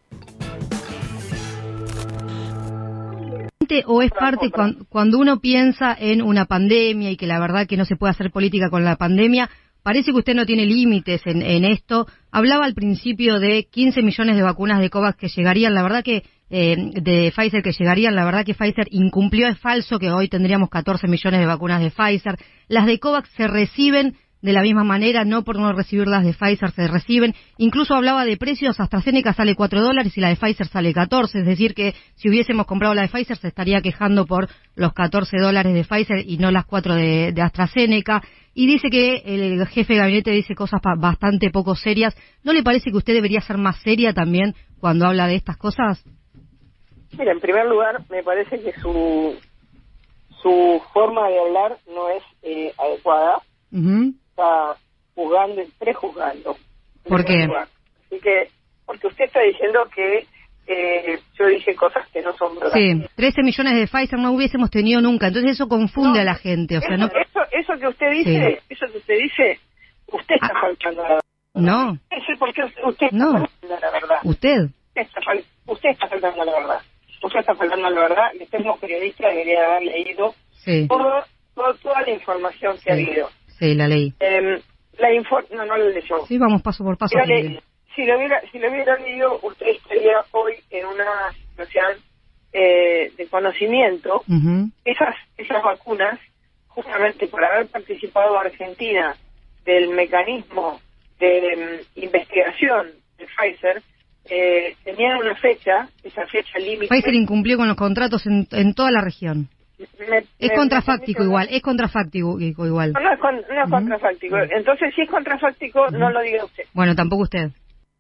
¿O es parte cuando uno piensa en una pandemia y que la verdad que no se puede hacer política con la pandemia? Parece que usted no tiene límites en, en esto. Hablaba al principio de quince millones de vacunas de COVAX que llegarían, la verdad que eh, de Pfizer que llegarían, la verdad que Pfizer incumplió, es falso que hoy tendríamos catorce millones de vacunas de Pfizer. Las de COVAX se reciben de la misma manera, no por no recibir las de Pfizer se reciben. Incluso hablaba de precios, AstraZeneca sale cuatro dólares y la de Pfizer sale catorce, es decir que si hubiésemos comprado la de Pfizer se estaría quejando por los catorce dólares de Pfizer y no las cuatro de, de AstraZeneca. Y dice que el jefe de gabinete dice cosas bastante poco serias. ¿No le parece que usted debería ser más seria también cuando habla de estas cosas? Mira, en primer lugar, me parece que su su forma de hablar no es eh, adecuada. Uh-huh. Está juzgando y prejuzgando. ¿Por qué? Así que, porque usted está diciendo que eh, yo dije cosas que no son verdad. Sí, trece millones de Pfizer no hubiésemos tenido nunca, entonces eso confunde no, a la gente. O sea, eso, no... eso, eso que usted dice, sí. eso que usted dice, usted está ah, faltando a la verdad. No. No sé por qué usted está no. faltando a la verdad. ¿Usted? Usted está, usted está faltando a la verdad. Usted está faltando a la verdad, y usted como periodista debería haber leído sí. todo, todo, toda la información que sí. ha habido. Sí, la ley. Eh, la infor no, no la leyó. Sí, vamos paso por paso. Si, le, si, lo hubiera, si lo hubiera leído, usted estaría hoy en una situación eh, de conocimiento. Uh-huh. Esas, esas vacunas, justamente por haber participado Argentina del mecanismo de um, investigación de Pfizer, eh, tenían una fecha, esa fecha límite. Pfizer incumplió con los contratos en, en toda la región. Me, es me, contrafáctico me igual, es contrafáctico igual. No, no es, con, no es uh-huh. contrafáctico. Entonces, si es contrafáctico, uh-huh. no lo diga usted. Bueno, tampoco usted.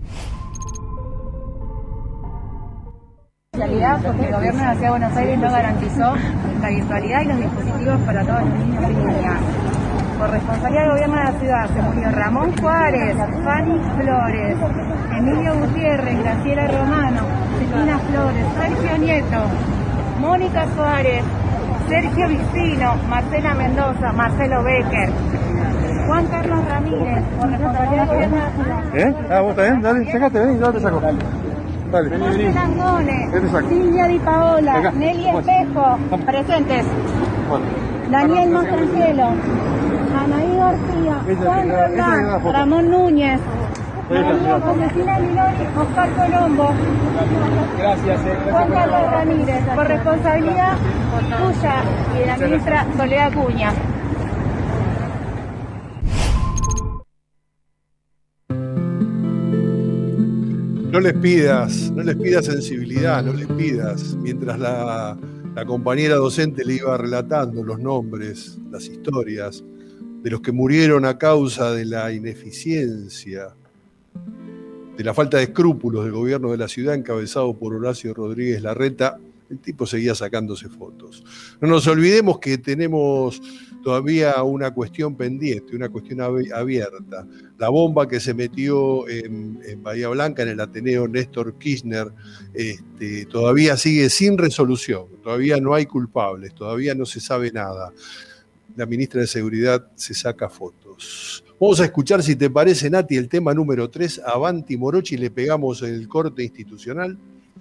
Realidad, porque el gobierno de la Ciudad de Buenos Aires no garantizó la virtualidad y los dispositivos para todos los niños y niñas. Por responsabilidad del gobierno de la ciudad se murió Ramón Juárez, Fanny Flores, Emilio Gutiérrez, Graciela Romano, Cristina Flores, Sergio Nieto, Mónica Suárez, Sergio Vicino, Marcela Mendoza, Marcelo Becker, Juan Carlos Ramírez, por responsabilidad del gobierno de la ciudad. ¿Eh? Ah, vos también, dale, sácate, vení, yo te saco. Dale, vení, José vení. Langone, Silvia Di Paola, acá. Nelly Espejo, Vamos. Presentes. Bueno. Daniel Mastrangelo, Anaí García, Juan Roldán, Ramón Núñez, María Josefina Milori, Oscar Colombo. Gracias, eh, gracias. Juan Carlos Ramírez, por responsabilidad tuya y de la ministra Soledad Acuña. No les pidas, no les pidas sensibilidad, no les pidas, mientras la, la compañera docente le iba relatando los nombres, las historias de los que murieron a causa de la ineficiencia, de la falta de escrúpulos del gobierno de la ciudad encabezado por Horacio Rodríguez Larreta, El tipo seguía sacándose fotos. No nos olvidemos que tenemos todavía una cuestión pendiente, una cuestión abierta. La bomba que se metió en, en Bahía Blanca, en el Ateneo Néstor Kirchner, este, todavía sigue sin resolución. Todavía no hay culpables, todavía no se sabe nada. La ministra de Seguridad se saca fotos. Vamos a escuchar, si te parece, Nati, el tema número tres, Avanti Morochi, y le pegamos el corte institucional.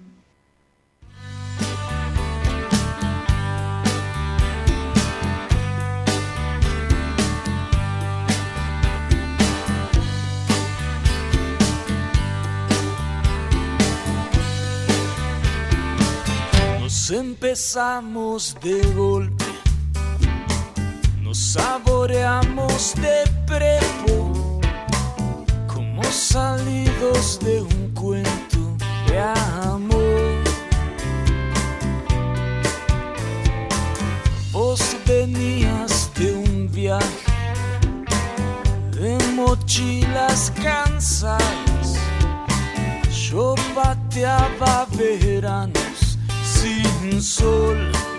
Empezamos de golpe, nos saboreamos de prepo, como salidos de un cuento de amor. Vos venías de un viaje de mochilas cansadas, yo pateaba veranos sin sol,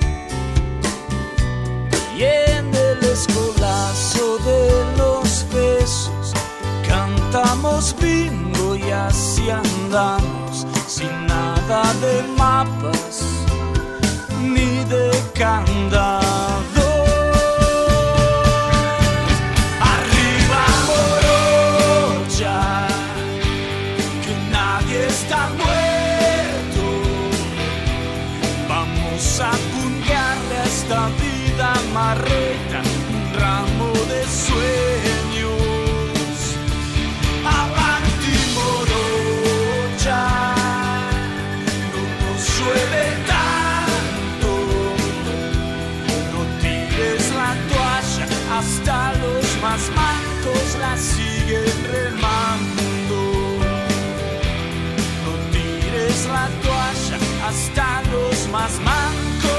y en el escolazo de los besos cantamos bingo y así andamos, sin nada de mapas ni de candado. Arriba Morocha, que nadie está muerto. A puntearle a esta vida marreta un ramo de sueños. Avanti Morocha, no nos llueve tanto, no tires la toalla, hasta los más mancos la siguen remando. No tires la toalla, hasta los más mancos.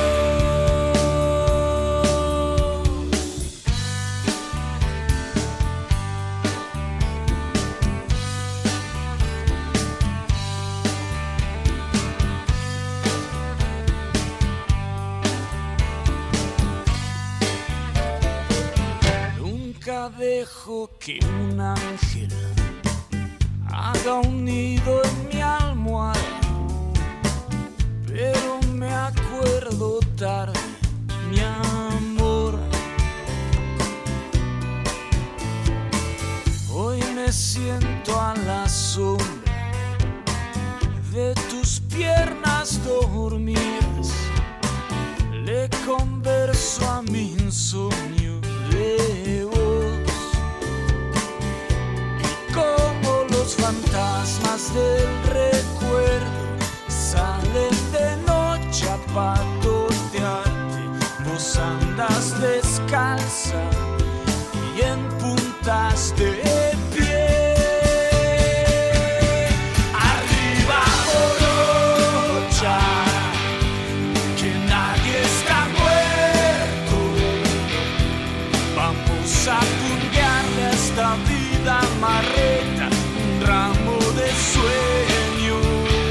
Nunca dejo que un ángel haga un nido en mi almohada, pero me acuerdo tarde, mi amor. Hoy me siento a la sombra de tus piernas dormidas, le converso a mi insomnio de vos, y como los fantasmas del recuerdo salen de noche a patotearte, vos andas descalza y en puntas de pie. Arriba Morocha, que nadie está muerto, vamos a puntearle a esta vida marreta un ramo de sueños.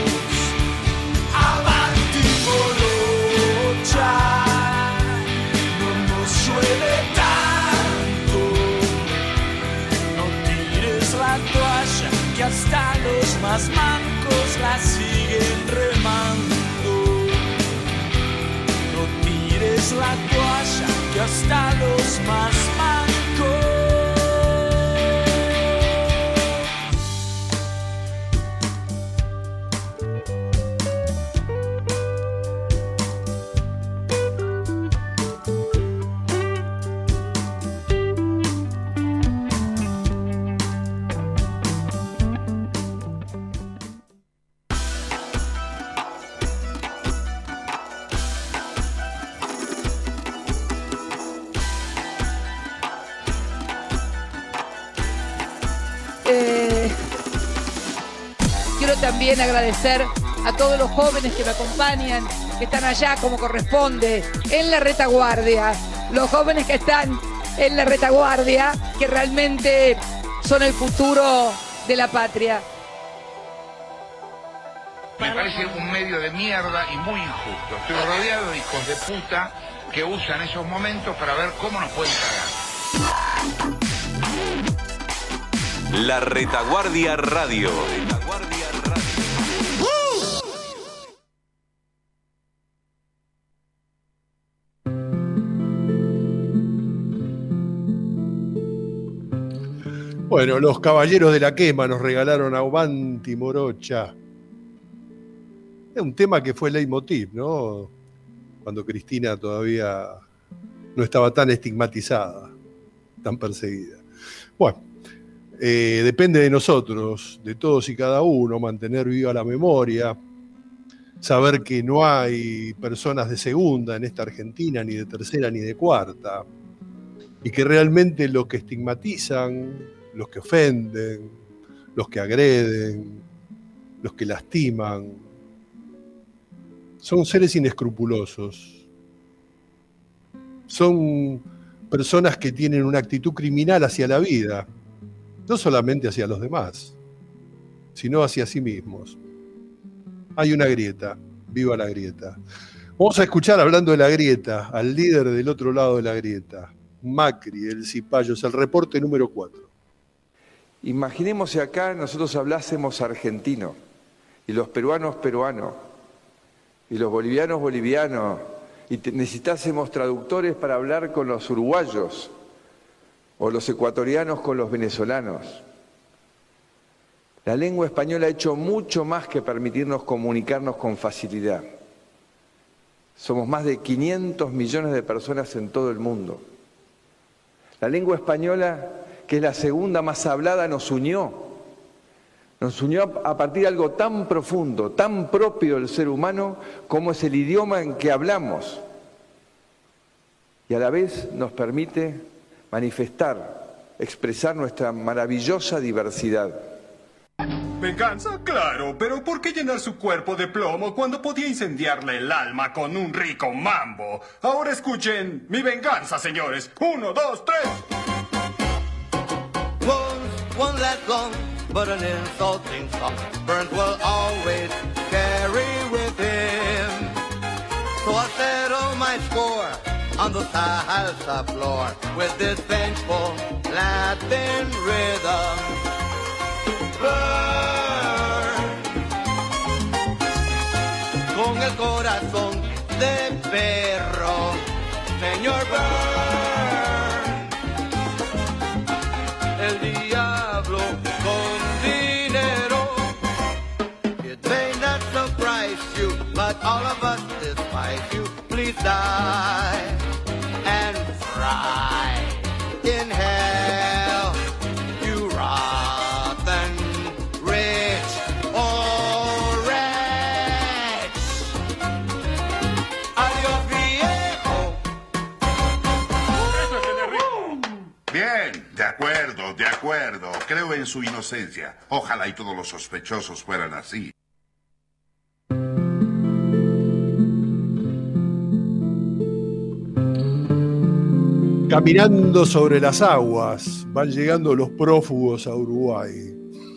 Avanti Morocha, no nos llueve tanto, no tires la toalla, que hasta los más mancos la siguen remando. No tires la toalla, que hasta los más mancos. También agradecer a todos los jóvenes que me acompañan, que están allá como corresponde, en la retaguardia. Los jóvenes que están en la retaguardia, que realmente son el futuro de la patria. Me parece un medio de mierda y muy injusto. Estoy rodeado de hijos de puta que usan esos momentos para ver cómo nos pueden cagar. La Retaguardia Radio. Retaguardia Radio. Bueno, los Caballeros de la Quema nos regalaron Avanti Morocha. Es un tema que fue leitmotiv, ¿no? Cuando Cristina todavía no estaba tan estigmatizada, tan perseguida. Bueno, eh, depende de nosotros, de todos y cada uno, mantener viva la memoria, saber que no hay personas de segunda en esta Argentina, ni de tercera ni de cuarta, y que realmente los que estigmatizan, los que ofenden, los que agreden, los que lastiman, son seres inescrupulosos. Son personas que tienen una actitud criminal hacia la vida, no solamente hacia los demás, sino hacia sí mismos. Hay una grieta, viva la grieta. Vamos a escuchar, hablando de la grieta, al líder del otro lado de la grieta, Macri, el Cipayos, es el reporte número cuatro. Imaginemos si acá nosotros hablásemos argentino, y los peruanos peruanos, y los bolivianos bolivianos, y necesitásemos traductores para hablar con los uruguayos, o los ecuatorianos con los venezolanos. La lengua española ha hecho mucho más que permitirnos comunicarnos con facilidad. Somos más de quinientos millones de personas en todo el mundo. La lengua española, que es la segunda más hablada, nos unió. Nos unió a partir de algo tan profundo, tan propio del ser humano, como es el idioma en que hablamos. Y a la vez nos permite manifestar, expresar nuestra maravillosa diversidad. Venganza, claro, pero ¿por qué llenar su cuerpo de plomo cuando podía incendiarle el alma con un rico mambo? Ahora escuchen mi venganza, señores. Uno, dos, tres. One less long, but an insulting song Burns will always carry with him. So I settle my score on the salsa floor with this vengeful Latin rhythm. Burn con el corazón de perro, señor Burn. El diablo con dinero. It may not surprise you, but all of us despise you. Please die and fry in hell, you rotten rich old wretch. Adiós, viejo. Eso es tener ritmo. Bien, de acuerdo, de acuerdo. Creo en su inocencia. Ojalá y todos los sospechosos fueran así. Caminando sobre las aguas, van llegando los prófugos a Uruguay.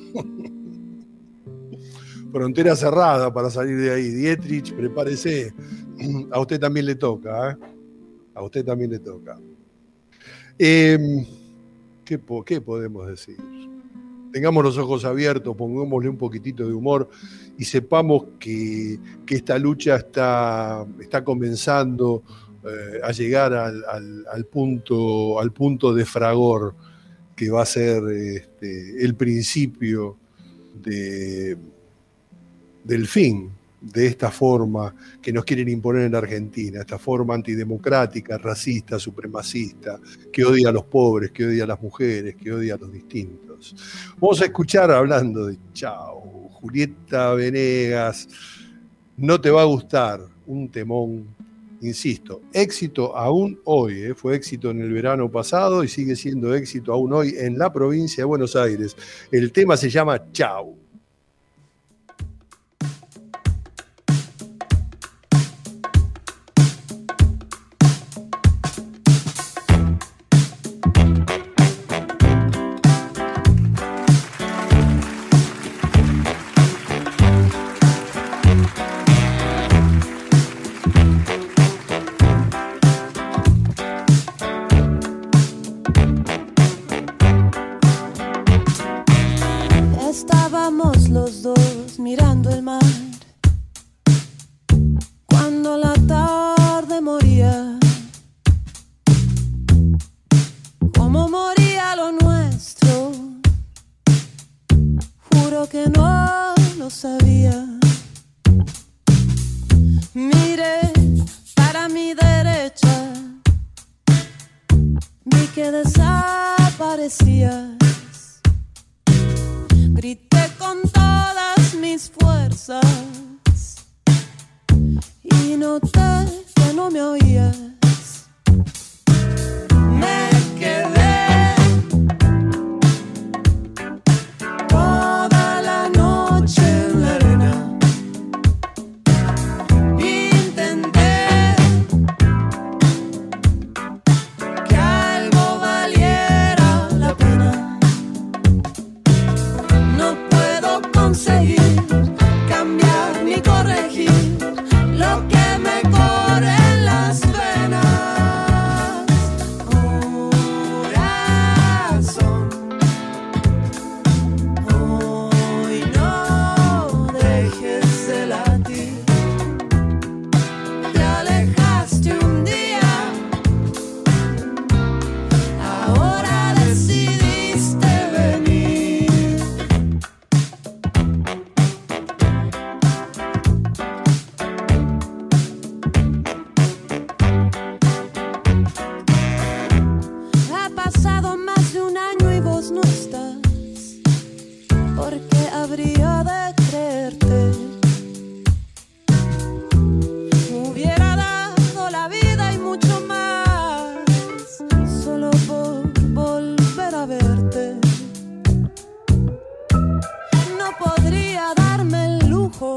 Frontera cerrada para salir de ahí. Dietrich, prepárese. A usted también le toca, ¿eh? A usted también le toca. Eh, ¿qué, po- ¿Qué podemos decir? Tengamos los ojos abiertos, pongámosle un poquitito de humor y sepamos que, que esta lucha está, está comenzando eh, a llegar al, al, al, punto, al punto de fragor que va a ser este, el principio de, del fin de esta forma que nos quieren imponer en Argentina, esta forma antidemocrática, racista, supremacista, que odia a los pobres, que odia a las mujeres, que odia a los distintos. Vamos a escuchar, hablando de chao, Julieta Venegas, No te va a gustar, un temón, insisto, éxito aún hoy, ¿eh? Fue éxito en el verano pasado y sigue siendo éxito aún hoy en la provincia de Buenos Aires. El tema se llama Chau. creo que no lo sabía. Miré para mi derecha, vi que desaparecías. Grité con todas mis fuerzas y noté que no me oías. Me quedé toda la noche en la arena. Intenté que algo valiera la pena. No puedo conseguir cambiar ni corregir lo que me corre en las venas. Corazón, hoy no dejes de latir. Te alejaste un día, ahora decidiste venir. Ha pasado más de un año y vos no estás. ¿Por qué habría de creerte? Hubiera dado la vida y mucho más solo por volver a verte. No podría darme el lujo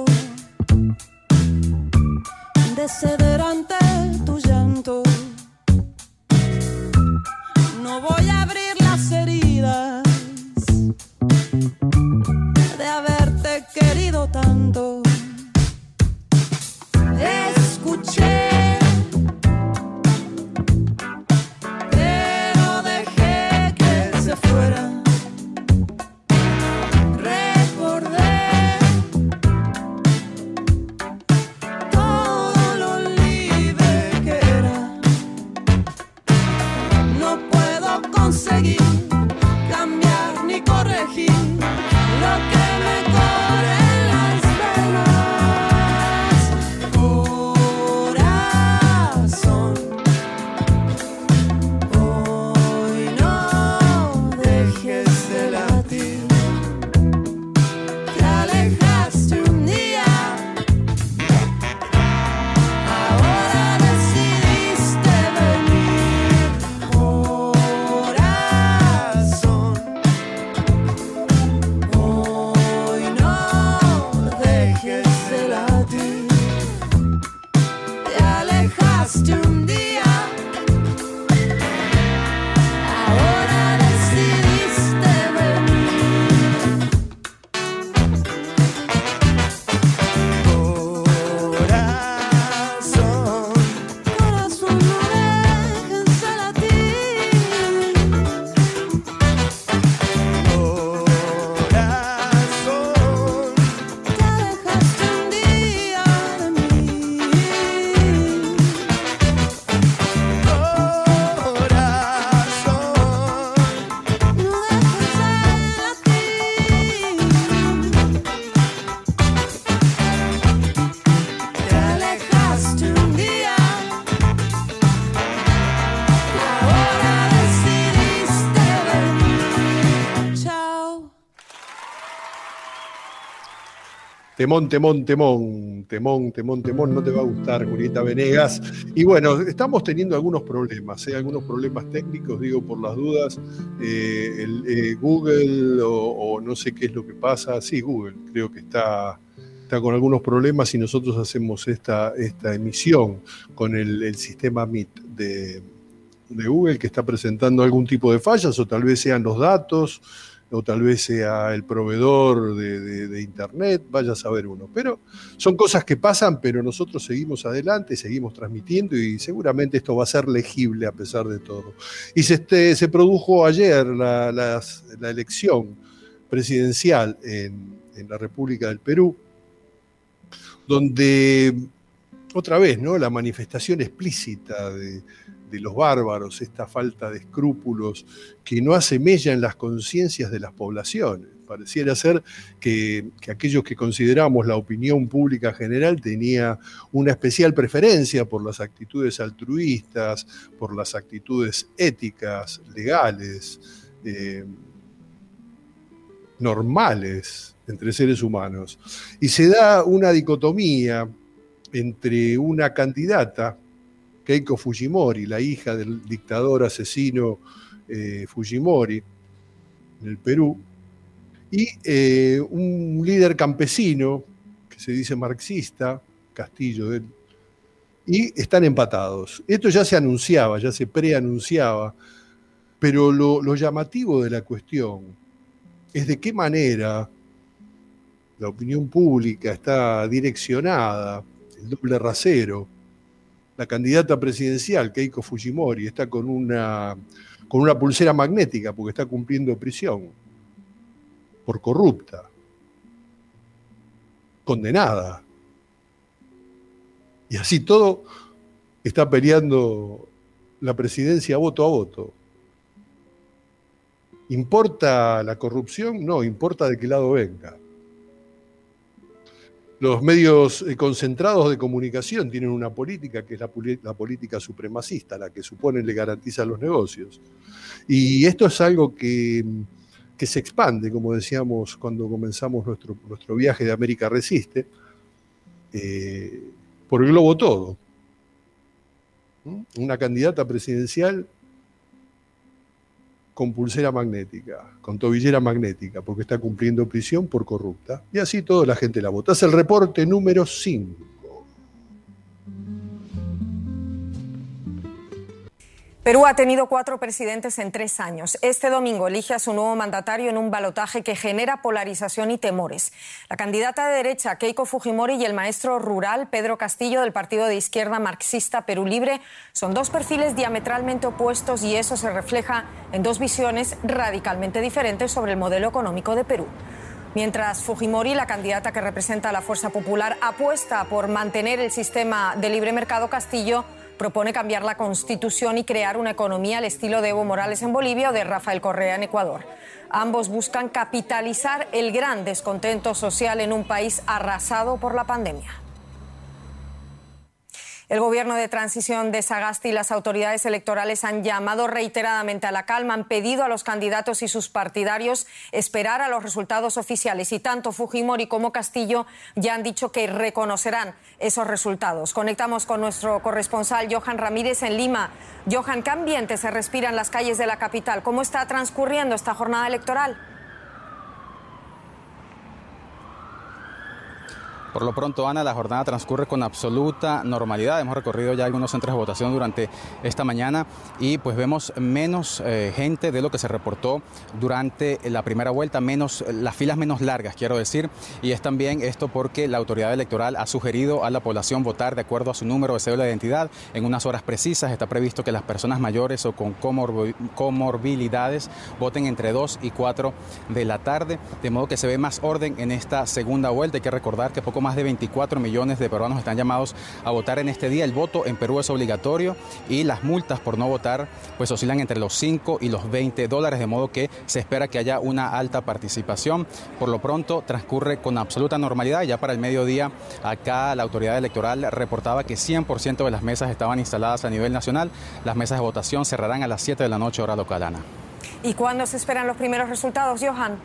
de ceder ante tu llanto. No voy a abrir las heridas de haberte querido tanto. Escuché, pero dejé que se fuera. Recordé todo lo libre que era. No puedo conseguir cambiar ni corregir lo que me corre en las venas. Corazón, hoy no dejes de latir. Te alejaste un día, ahora decidiste venir. Corazón, hoy no dejes de latir. Te alejaste un día, ahora decidiste venir. Corazón, corazón, no dejes de latir. Corazón, te alejaste un día de mí. Corazón, no dejes de latir. Te alejaste un día, ahora decidiste venir. Chao. Temón, temón, temón, temón, temón, temón, no te va a gustar, Julieta Venegas. Y bueno, estamos teniendo algunos problemas, ¿eh? algunos problemas técnicos, digo, por las dudas. Eh, el, eh, Google o, o no sé qué es lo que pasa. Sí, Google, creo que está, está con algunos problemas y nosotros hacemos esta, esta emisión con el, el sistema Meet de, de Google que está presentando algún tipo de fallas, o tal vez sean los datos, o tal vez sea el proveedor de, de, de internet, vaya a saber uno. Pero son cosas que pasan, pero nosotros seguimos adelante, seguimos transmitiendo y seguramente esto va a ser legible a pesar de todo. Y se, este, se produjo ayer la, la, la elección presidencial en, en la República del Perú, donde otra vez, ¿no?, la manifestación explícita de, de los bárbaros, esta falta de escrúpulos que no hace mella en las conciencias de las poblaciones. Pareciera ser que, que aquellos que consideramos la opinión pública general tenía una especial preferencia por las actitudes altruistas, por las actitudes éticas, legales, eh, normales entre seres humanos. Y se da una dicotomía entre una candidata, Keiko Fujimori, la hija del dictador asesino eh, Fujimori en el Perú, y eh, un líder campesino que se dice marxista, Castillo, de él, y están empatados. Esto ya se anunciaba, ya se preanunciaba, pero lo, lo llamativo de la cuestión es de qué manera la opinión pública está direccionada, el doble rasero. La candidata presidencial, Keiko Fujimori, está con una, con una pulsera magnética porque está cumpliendo prisión por corrupta, condenada. Y así todo está peleando la presidencia voto a voto. ¿Importa la corrupción? No, importa de qué lado venga. Los medios concentrados de comunicación tienen una política que es la, la política supremacista, la que supone le garantiza los negocios. Y esto es algo que, que se expande, como decíamos cuando comenzamos nuestro, nuestro viaje de América Resiste, eh, por el globo todo. ¿Mm? Una candidata presidencial con pulsera magnética, con tobillera magnética, porque está cumpliendo prisión por corrupta. Y así toda la gente la vota. Es el reporte número cinco. Perú ha tenido cuatro presidentes en tres años. Este domingo elige a su nuevo mandatario en un balotaje que genera polarización y temores. La candidata de derecha, Keiko Fujimori, y el maestro rural, Pedro Castillo, del partido de izquierda marxista Perú Libre, son dos perfiles diametralmente opuestos y eso se refleja en dos visiones radicalmente diferentes sobre el modelo económico de Perú. Mientras Fujimori, la candidata que representa a la Fuerza Popular, apuesta por mantener el sistema de libre mercado, Castillo propone cambiar la Constitución y crear una economía al estilo de Evo Morales en Bolivia o de Rafael Correa en Ecuador. Ambos buscan capitalizar el gran descontento social en un país arrasado por la pandemia. El gobierno de transición de Sagasti y las autoridades electorales han llamado reiteradamente a la calma, han pedido a los candidatos y sus partidarios esperar a los resultados oficiales y tanto Fujimori como Castillo ya han dicho que reconocerán esos resultados. Conectamos con nuestro corresponsal Johan Ramírez en Lima. Johan, ¿qué ambiente se respira en las calles de la capital? ¿Cómo está transcurriendo esta jornada electoral? Por lo pronto, Ana, la jornada transcurre con absoluta normalidad. Hemos recorrido ya algunos centros de votación durante esta mañana y pues vemos menos eh, gente de lo que se reportó durante la primera vuelta, menos las filas menos largas, quiero decir. Y es también esto porque la autoridad electoral ha sugerido a la población votar de acuerdo a su número de cédula de identidad en unas horas precisas. Está previsto que las personas mayores o con comorb- comorbilidades voten entre dos y cuatro de la tarde, de modo que se ve más orden en esta segunda vuelta. Hay que recordar que poco más de veinticuatro millones de peruanos están llamados a votar en este día. El voto en Perú es obligatorio y las multas por no votar pues oscilan entre los cinco y los veinte dólares, de modo que se espera que haya una alta participación. Por lo pronto transcurre con absoluta normalidad. Ya para el mediodía acá la autoridad electoral reportaba que cien por ciento de las mesas estaban instaladas a nivel nacional. Las mesas de votación cerrarán a las siete de la noche hora local, Ana. ¿Y cuándo se esperan los primeros resultados, Johan?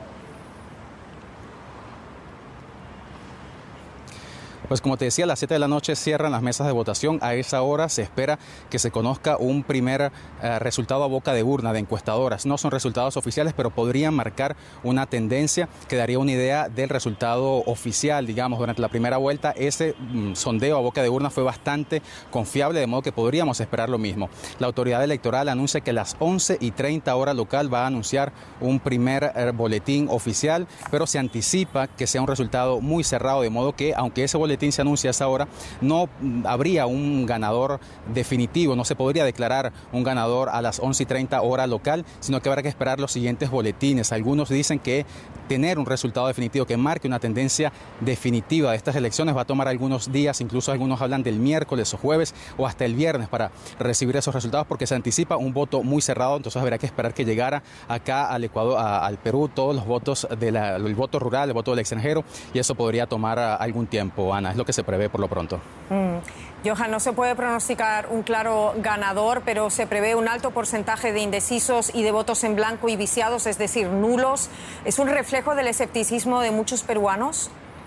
Pues como te decía, a las siete de la noche cierran las mesas de votación. A esa hora se espera que se conozca un primer eh, resultado a boca de urna de encuestadoras. No son resultados oficiales, pero podrían marcar una tendencia que daría una idea del resultado oficial. Digamos, durante la primera vuelta ese mm, sondeo a boca de urna fue bastante confiable, de modo que podríamos esperar lo mismo. La autoridad electoral anuncia que a las once y treinta hora local va a anunciar un primer eh, boletín oficial, pero se anticipa que sea un resultado muy cerrado, de modo que aunque ese boletín boletín se anuncia a esa hora, no habría un ganador definitivo, no se podría declarar un ganador a las once y treinta hora local, sino que habrá que esperar los siguientes boletines. Algunos dicen que tener un resultado definitivo que marque una tendencia definitiva de estas elecciones va a tomar algunos días, incluso algunos hablan del miércoles o jueves o hasta el viernes para recibir esos resultados, porque se anticipa un voto muy cerrado. Entonces habrá que esperar que llegara acá al Ecuador, a, al Perú, todos los votos del voto rural, el voto del extranjero, y eso podría tomar a, algún tiempo, Ana, es lo que se prevé por lo pronto. Mm. Johan, no se puede pronosticar un claro ganador, pero se prevé un alto porcentaje de indecisos y de votos en blanco y viciados, es decir, nulos. ¿Es un reflejo del escepticismo de muchos peruanos?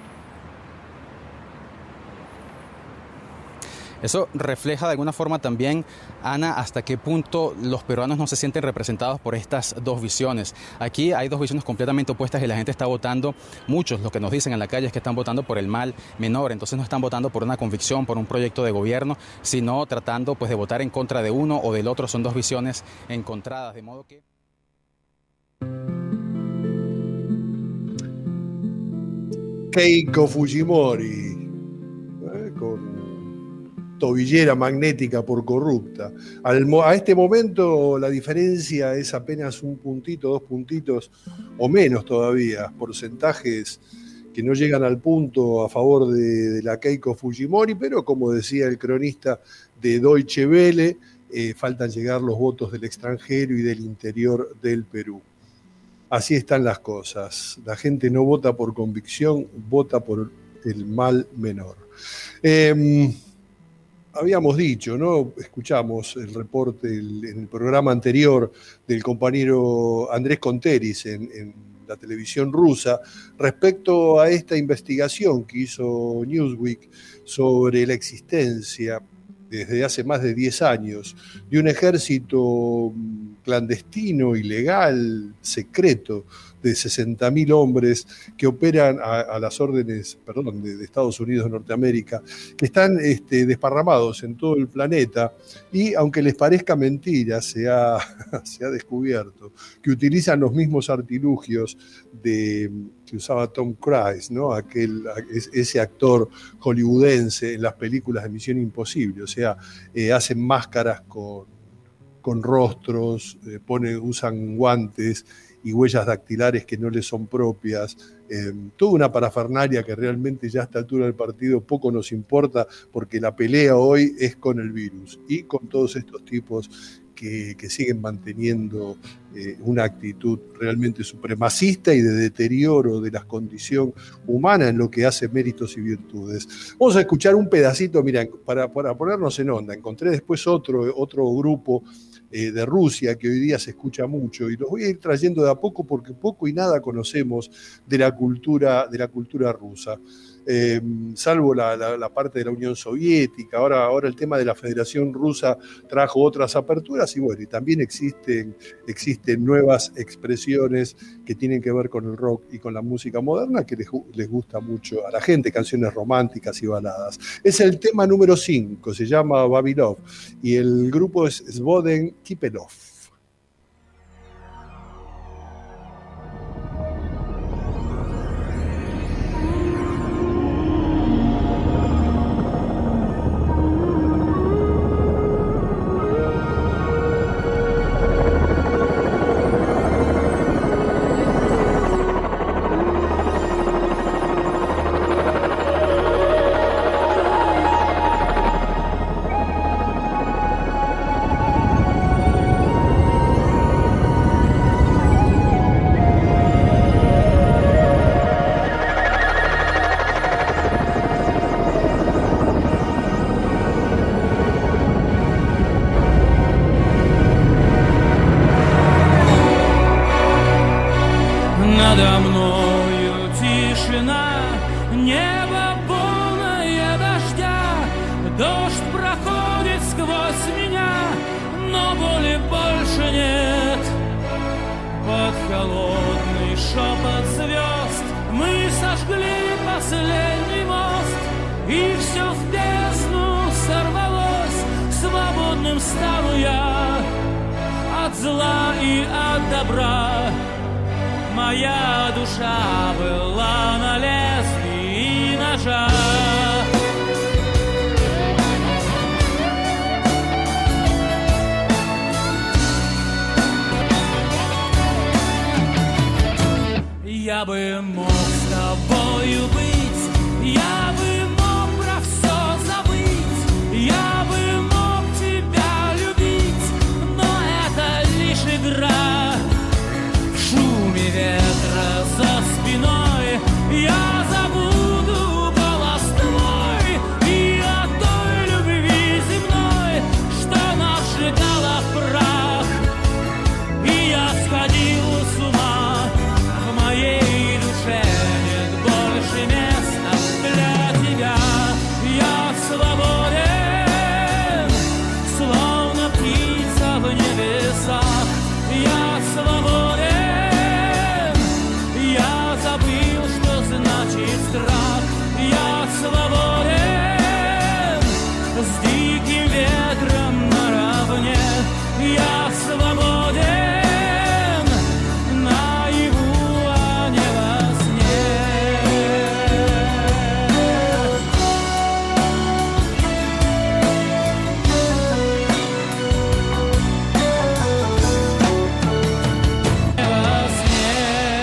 Eso refleja de alguna forma también, Ana, hasta qué punto los peruanos no se sienten representados por estas dos visiones. Aquí hay dos visiones completamente opuestas y la gente está votando, muchos lo que nos dicen en la calle es que están votando por el mal menor, entonces no están votando por una convicción, por un proyecto de gobierno, sino tratando pues de votar en contra de uno o del otro. Son dos visiones encontradas, de modo que... Keiko Fujimori, ¿eh? con tobillera magnética por corrupta. Al, a este momento la diferencia es apenas un puntito, dos puntitos o menos todavía, porcentajes que no llegan al punto a favor de, de la Keiko Fujimori, pero como decía el cronista de Deutsche Welle, eh, faltan llegar los votos del extranjero y del interior del Perú. Así están las cosas. La gente no vota por convicción, vota por el mal menor. Eh, Habíamos dicho, ¿no? Escuchamos el reporte el, en el programa anterior del compañero Andrés Conteris en, en la televisión rusa respecto a esta investigación que hizo Newsweek sobre la existencia desde hace más de diez años de un ejército clandestino, ilegal, secreto, de sesenta mil hombres que operan a, a las órdenes perdón, de, de Estados Unidos de Norteamérica, que están este, desparramados en todo el planeta y, aunque les parezca mentira, se ha, se ha descubierto que utilizan los mismos artilugios de, que usaba Tom Cruise, ¿no? Aquel, ese actor hollywoodense en las películas de Misión Imposible, o sea, eh, hacen máscaras con, con rostros, eh, pone, usan guantes y huellas dactilares que no les son propias, eh, toda una parafernalia que realmente ya a esta altura del partido poco nos importa, porque la pelea hoy es con el virus y con todos estos tipos que, que siguen manteniendo eh, una actitud realmente supremacista y de deterioro de la condición humana en lo que hace méritos y virtudes. Vamos a escuchar un pedacito, mira, para, para ponernos en onda. Encontré después otro, otro grupo de Rusia, que hoy día se escucha mucho, y los voy a ir trayendo de a poco porque poco y nada conocemos de la cultura, de la cultura rusa, eh, salvo la, la, la parte de la Unión Soviética. Ahora, ahora el tema de la Federación Rusa trajo otras aperturas y bueno, y también existen, existen nuevas expresiones que tienen que ver con el rock y con la música moderna que les, les gusta mucho a la gente, canciones románticas y baladas. Es el tema número cinco, se llama Babilov, y el grupo es Svoboden Kipelov. Стану я от зла и от добра. Моя душа была на лезвии ножа. Я бы мог с тобою быть, я бы мог про все забыть, я бы мог тебя любить, но это лишь игра. В шуме ветра за спиной я забуду голос твой и о той любви земной, что нас сжигала в прах. И я сходил с ума, в моей душе нет больше места для тебя. Я свободен, словно птица в небесах. Я свободен, я забыл, что значит страх. Я свободен, с диким ветром наравне. Я свободен, наяву, а не во сне. Во сне.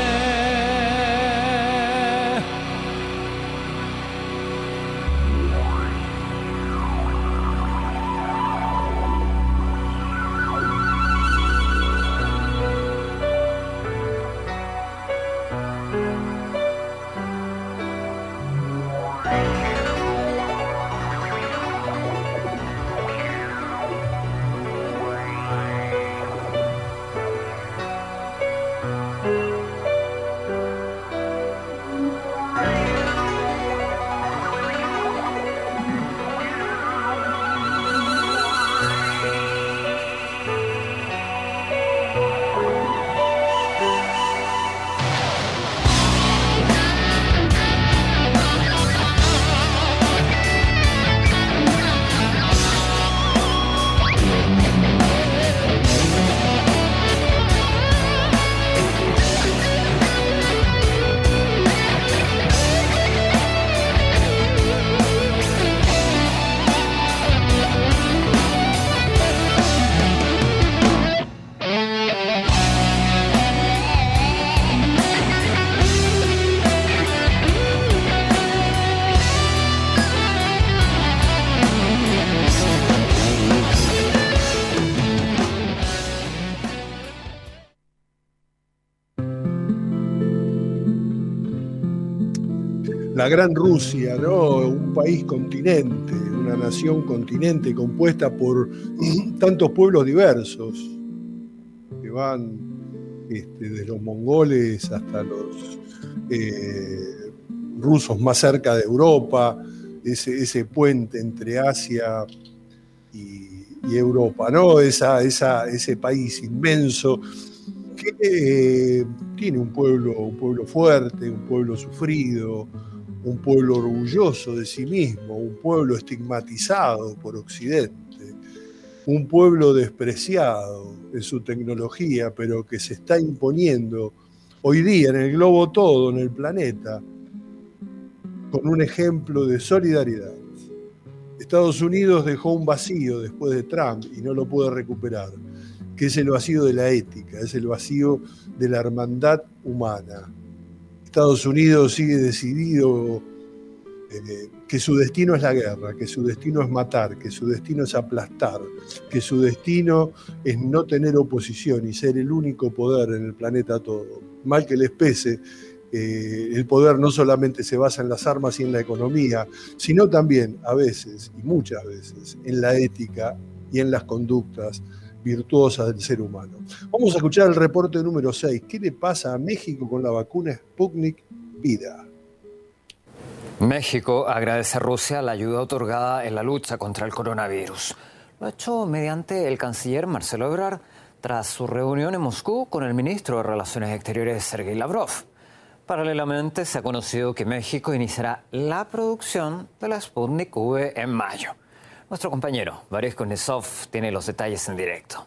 La gran Rusia, ¿no? Un país continente, una nación continente compuesta por tantos pueblos diversos que van este, desde los mongoles hasta los eh, rusos más cerca de Europa, ese, ese puente entre Asia y, y Europa, ¿no? Esa, esa, ese país inmenso que eh, tiene un pueblo, un pueblo fuerte, un pueblo sufrido, un pueblo orgulloso de sí mismo, un pueblo estigmatizado por Occidente, un pueblo despreciado en su tecnología, pero que se está imponiendo hoy día en el globo todo, en el planeta, con un ejemplo de solidaridad. Estados Unidos dejó un vacío después de Trump y no lo puede recuperar, que es el vacío de la ética, es el vacío de la hermandad humana. Estados Unidos sigue decidido eh, que su destino es la guerra, que su destino es matar, que su destino es aplastar, que su destino es no tener oposición y ser el único poder en el planeta todo. Mal que les pese, eh, el poder no solamente se basa en las armas y en la economía, sino también, a veces, y muchas veces, en la ética y en las conductas virtuosas del ser humano. Vamos a escuchar el reporte número seis. ¿Qué le pasa a México con la vacuna Sputnik Vida? México agradece a Rusia la ayuda otorgada en la lucha contra el coronavirus. Lo ha hecho mediante el canciller Marcelo Ebrard tras su reunión en Moscú con el ministro de Relaciones Exteriores Sergei Lavrov. Paralelamente se ha conocido que México iniciará la producción de la Sputnik V en mayo. Nuestro compañero Boris Kuznetsov tiene los detalles en directo.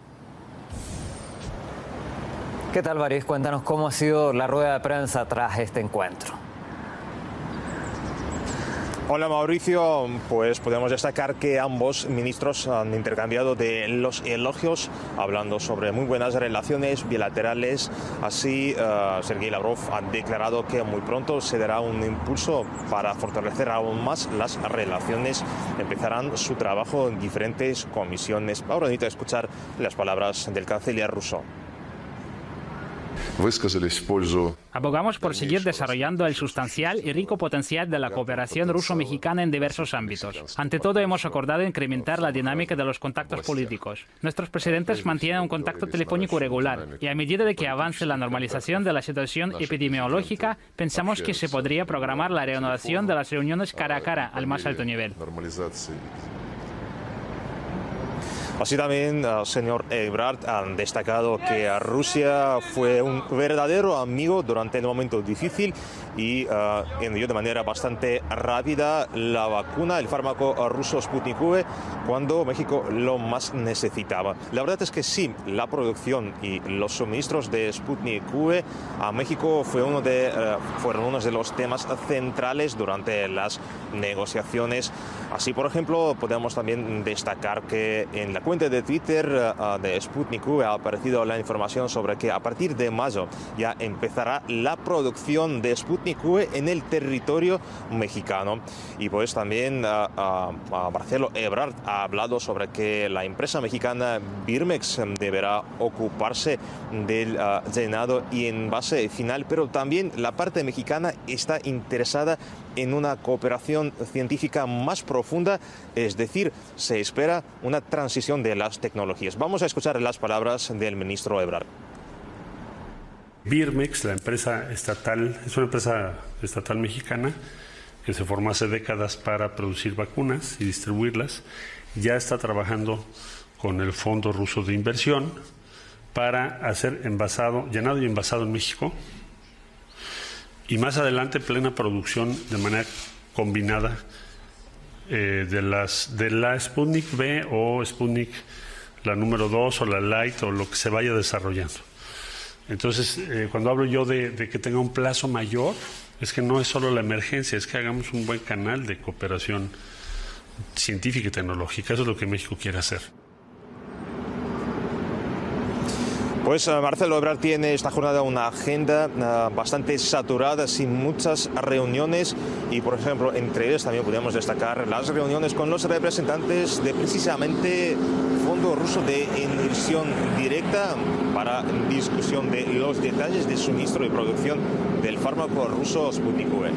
¿Qué tal, Boris? Cuéntanos cómo ha sido la rueda de prensa tras este encuentro. Hola Mauricio, pues podemos destacar que ambos ministros han intercambiado de los elogios, hablando sobre muy buenas relaciones bilaterales. Así, uh, Sergei Lavrov ha declarado que muy pronto se dará un impulso para fortalecer aún más las relaciones. Empezarán su trabajo en diferentes comisiones. Ahora necesito escuchar las palabras del canciller ruso. Abogamos por seguir desarrollando el sustancial y rico potencial de la cooperación ruso-mexicana en diversos ámbitos. Ante todo, hemos acordado incrementar la dinámica de los contactos políticos. Nuestros presidentes mantienen un contacto telefónico regular y a medida de que avance la normalización de la situación epidemiológica, pensamos que se podría programar la reanudación de las reuniones cara a cara al más alto nivel. Así también, uh, señor Ebrard, han destacado que Rusia fue un verdadero amigo durante el momento difícil y uh, envió de manera bastante rápida la vacuna, el fármaco ruso Sputnik V, cuando México lo más necesitaba. La verdad es que sí, la producción y los suministros de Sputnik V a México fue uno de, uh, fueron uno de los temas centrales durante las negociaciones. Así, por ejemplo, podemos también destacar que en la cuenta de Twitter uh, de Sputnik V ha aparecido la información sobre que a partir de mayo ya empezará la producción de Sputnik V en el territorio mexicano. Y pues también uh, uh, uh, Marcelo Ebrard ha hablado sobre que la empresa mexicana Birmex deberá ocuparse del uh, llenado y envase final, pero también la parte mexicana está interesada en una cooperación científica más profunda, es decir, se espera una transición de las tecnologías. Vamos a escuchar las palabras del ministro Ebrard. Birmex, la empresa estatal, es una empresa estatal mexicana que se formó hace décadas para producir vacunas y distribuirlas. Ya está trabajando con el Fondo Ruso de Inversión para hacer envasado, llenado y envasado en México. Y más adelante plena producción de manera combinada eh, de, las, de la Sputnik V o Sputnik, la número dos o la Light o lo que se vaya desarrollando. Entonces, eh, cuando hablo yo de, de que tenga un plazo mayor, es que no es solo la emergencia, es que hagamos un buen canal de cooperación científica y tecnológica. Eso es lo que México quiere hacer. Pues uh, Marcelo Ebrard tiene esta jornada una agenda uh, bastante saturada, sin muchas reuniones y, por ejemplo, entre ellas también podemos destacar las reuniones con los representantes de precisamente Fondo Ruso de Inversión Directa para discusión de los detalles de suministro y producción del fármaco ruso Sputnik V.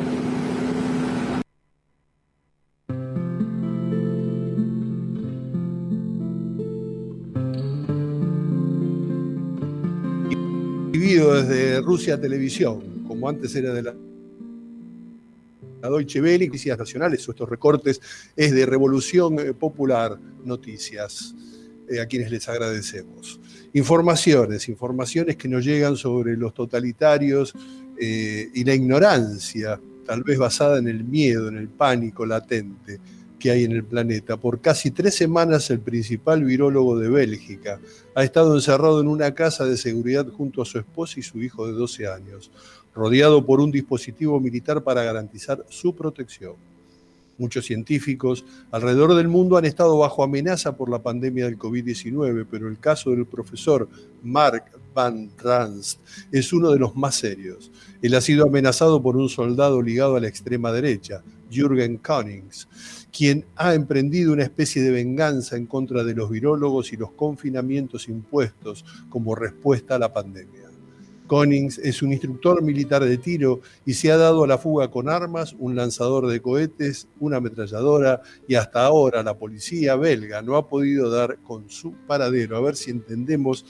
Desde Rusia Televisión, como antes era de la, la Deutsche Welle, Noticias Nacionales, o estos recortes es de Revolución Popular Noticias, eh, a quienes les agradecemos. Informaciones, informaciones que nos llegan sobre los totalitarios eh, y la ignorancia, tal vez basada en el miedo, en el pánico latente que hay en el planeta. Por casi tres semanas el principal virólogo de Bélgica ha estado encerrado en una casa de seguridad junto a su esposa y su hijo de doce años, rodeado por un dispositivo militar para garantizar su protección. Muchos científicos alrededor del mundo han estado bajo amenaza por la pandemia del COVID diecinueve, pero el caso del profesor Mark Van Ranst es uno de los más serios. Él ha sido amenazado por un soldado ligado a la extrema derecha, Jürgen Konings, quien ha emprendido una especie de venganza en contra de los virólogos y los confinamientos impuestos como respuesta a la pandemia. Konings es un instructor militar de tiro y se ha dado a la fuga con armas, un lanzador de cohetes, una ametralladora y hasta ahora la policía belga no ha podido dar con su paradero. A ver si entendemos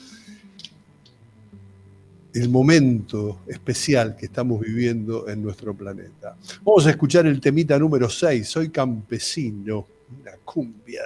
el momento especial que estamos viviendo en nuestro planeta. Vamos a escuchar el temita número seis, Soy campesino, una cumbia.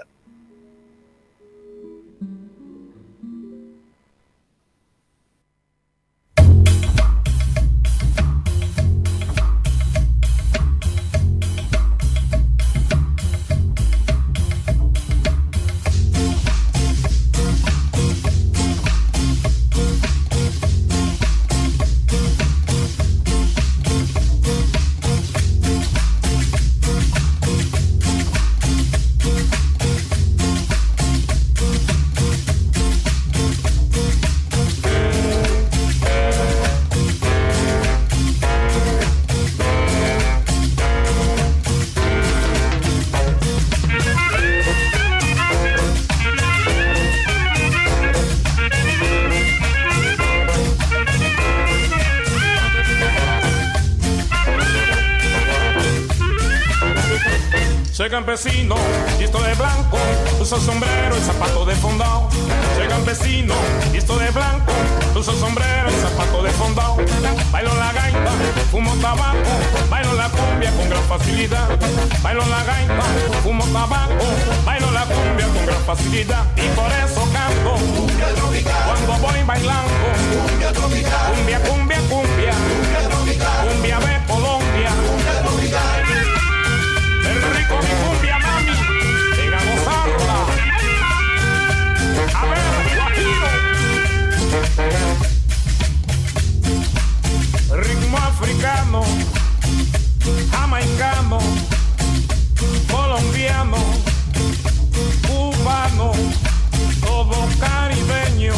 Soy campesino, visto de blanco, uso sombrero y zapato de fondao. Soy campesino, visto de blanco, uso sombrero y zapato de fondao. Bailo la gaita, fumo tabaco, bailo la cumbia con gran facilidad. Bailo la gaita, fumo tabaco, bailo la cumbia con gran facilidad. Y por eso canto cumbia tropical cuando voy bailando. Cumbia tropical, cumbia, cumbia, cumbia, cumbia tropical, cumbia de Colombia, cumbia tropical. El rico mi cumbia, mami, venga a gozarla. A ver, guajiro. Ritmo africano, jamaicano, colombiano, cubano, todo caribeño.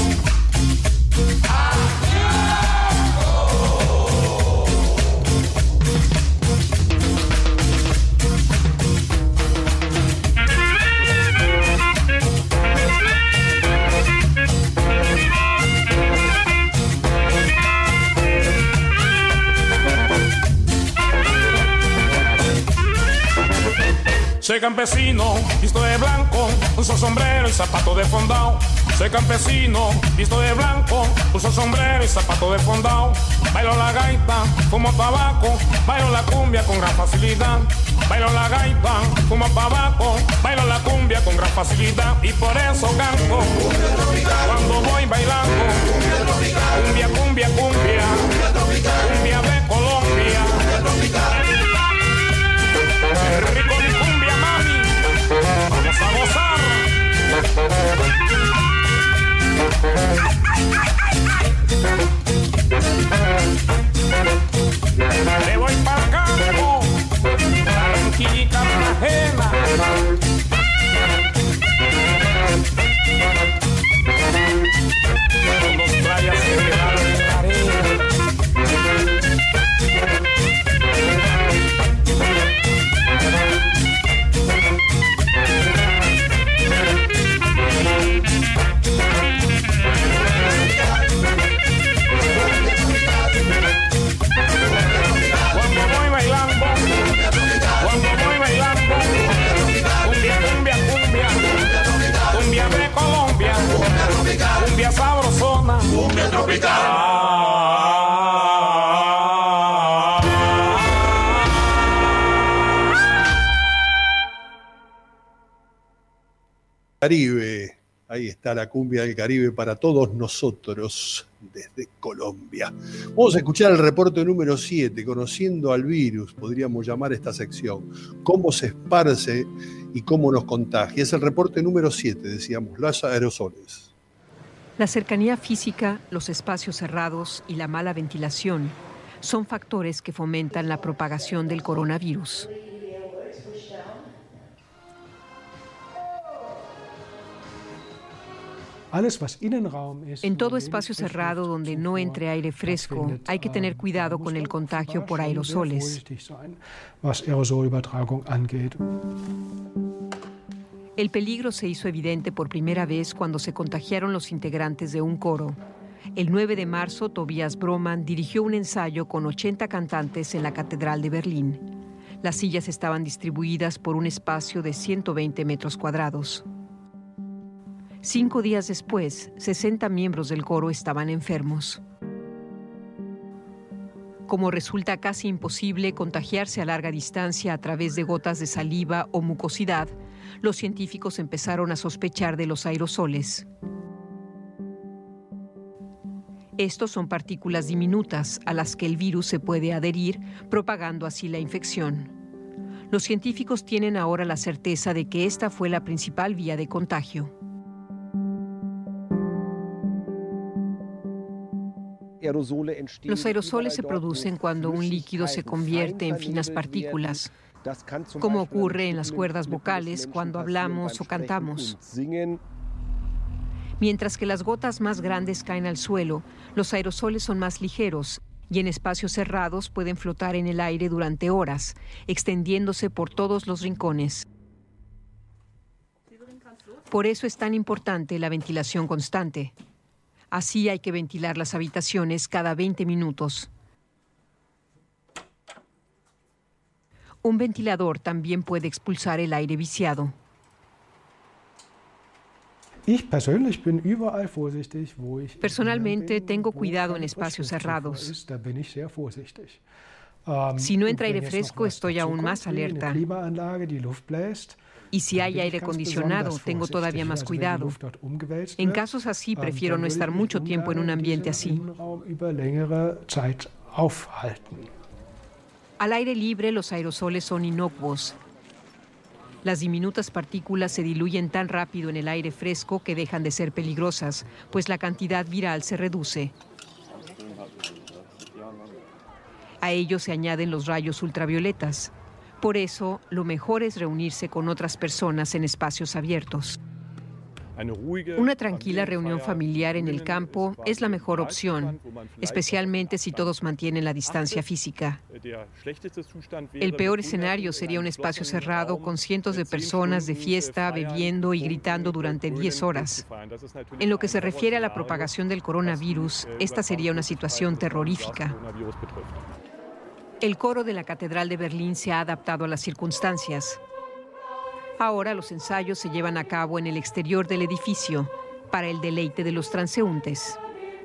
Soy campesino, visto de blanco, uso sombrero y zapato de fondao. Soy campesino, visto de blanco, uso sombrero y zapato de fondao. Bailo la gaita, fumo tabaco, bailo la cumbia con gran facilidad. Bailo la gaita, fumo tabaco, bailo la cumbia con gran facilidad. Y por eso canto cuando voy bailando. Cumbia, cumbia, cumbia, cumbia de Colombia. Rico mi cumbia, mami, vamos a gozar. Me voy para el campo, Barranquilla y Cartagena. Con dos playas que quedaron en la arena. Cuando voy bailando, cuando voy bailando, cumbia, cumbia, cumbia, cumbia de Colombia, cumbia sabrosona, cumbia tropical. Caribe, ahí está la cumbia del Caribe para todos nosotros desde Colombia. Vamos a escuchar el reporte número siete, conociendo al virus, podríamos llamar esta sección, cómo se esparce y cómo nos contagia. Es el reporte número siete, decíamos, los aerosoles. La cercanía física, los espacios cerrados y la mala ventilación son factores que fomentan la propagación del coronavirus. En todo espacio cerrado donde no entre aire fresco, hay que tener cuidado con el contagio por aerosoles. El peligro se hizo evidente por primera vez cuando se contagiaron los integrantes de un coro. El nueve de marzo, Tobias Broman dirigió un ensayo con ochenta cantantes en la Catedral de Berlín. Las sillas estaban distribuidas por un espacio de ciento veinte metros cuadrados. Cinco días después, sesenta miembros del coro estaban enfermos. Como resulta casi imposible contagiarse a larga distancia a través de gotas de saliva o mucosidad, los científicos empezaron a sospechar de los aerosoles. Estos son partículas diminutas a las que el virus se puede adherir, propagando así la infección. Los científicos tienen ahora la certeza de que esta fue la principal vía de contagio. Los aerosoles se producen cuando un líquido se convierte en finas partículas, como ocurre en las cuerdas vocales cuando hablamos o cantamos. Mientras que las gotas más grandes caen al suelo, los aerosoles son más ligeros y en espacios cerrados pueden flotar en el aire durante horas, extendiéndose por todos los rincones. Por eso es tan importante la ventilación constante. Así hay que ventilar las habitaciones cada veinte minutos. Un ventilador también puede expulsar el aire viciado. Personalmente tengo cuidado en espacios cerrados. Si no entra aire fresco, estoy aún más alerta. Y si hay aire acondicionado, tengo todavía más cuidado. En casos así, prefiero no estar mucho tiempo en un ambiente así. Al aire libre, los aerosoles son inocuos. Las diminutas partículas se diluyen tan rápido en el aire fresco que dejan de ser peligrosas, pues la cantidad viral se reduce. A ello se añaden los rayos ultravioletas. Por eso, lo mejor es reunirse con otras personas en espacios abiertos. Una tranquila reunión familiar en el campo es la mejor opción, especialmente si todos mantienen la distancia física. El peor escenario sería un espacio cerrado con cientos de personas de fiesta, bebiendo y gritando durante diez horas. En lo que se refiere a la propagación del coronavirus, esta sería una situación terrorífica. El coro de la Catedral de Berlín se ha adaptado a las circunstancias. Ahora los ensayos se llevan a cabo en el exterior del edificio, para el deleite de los transeúntes.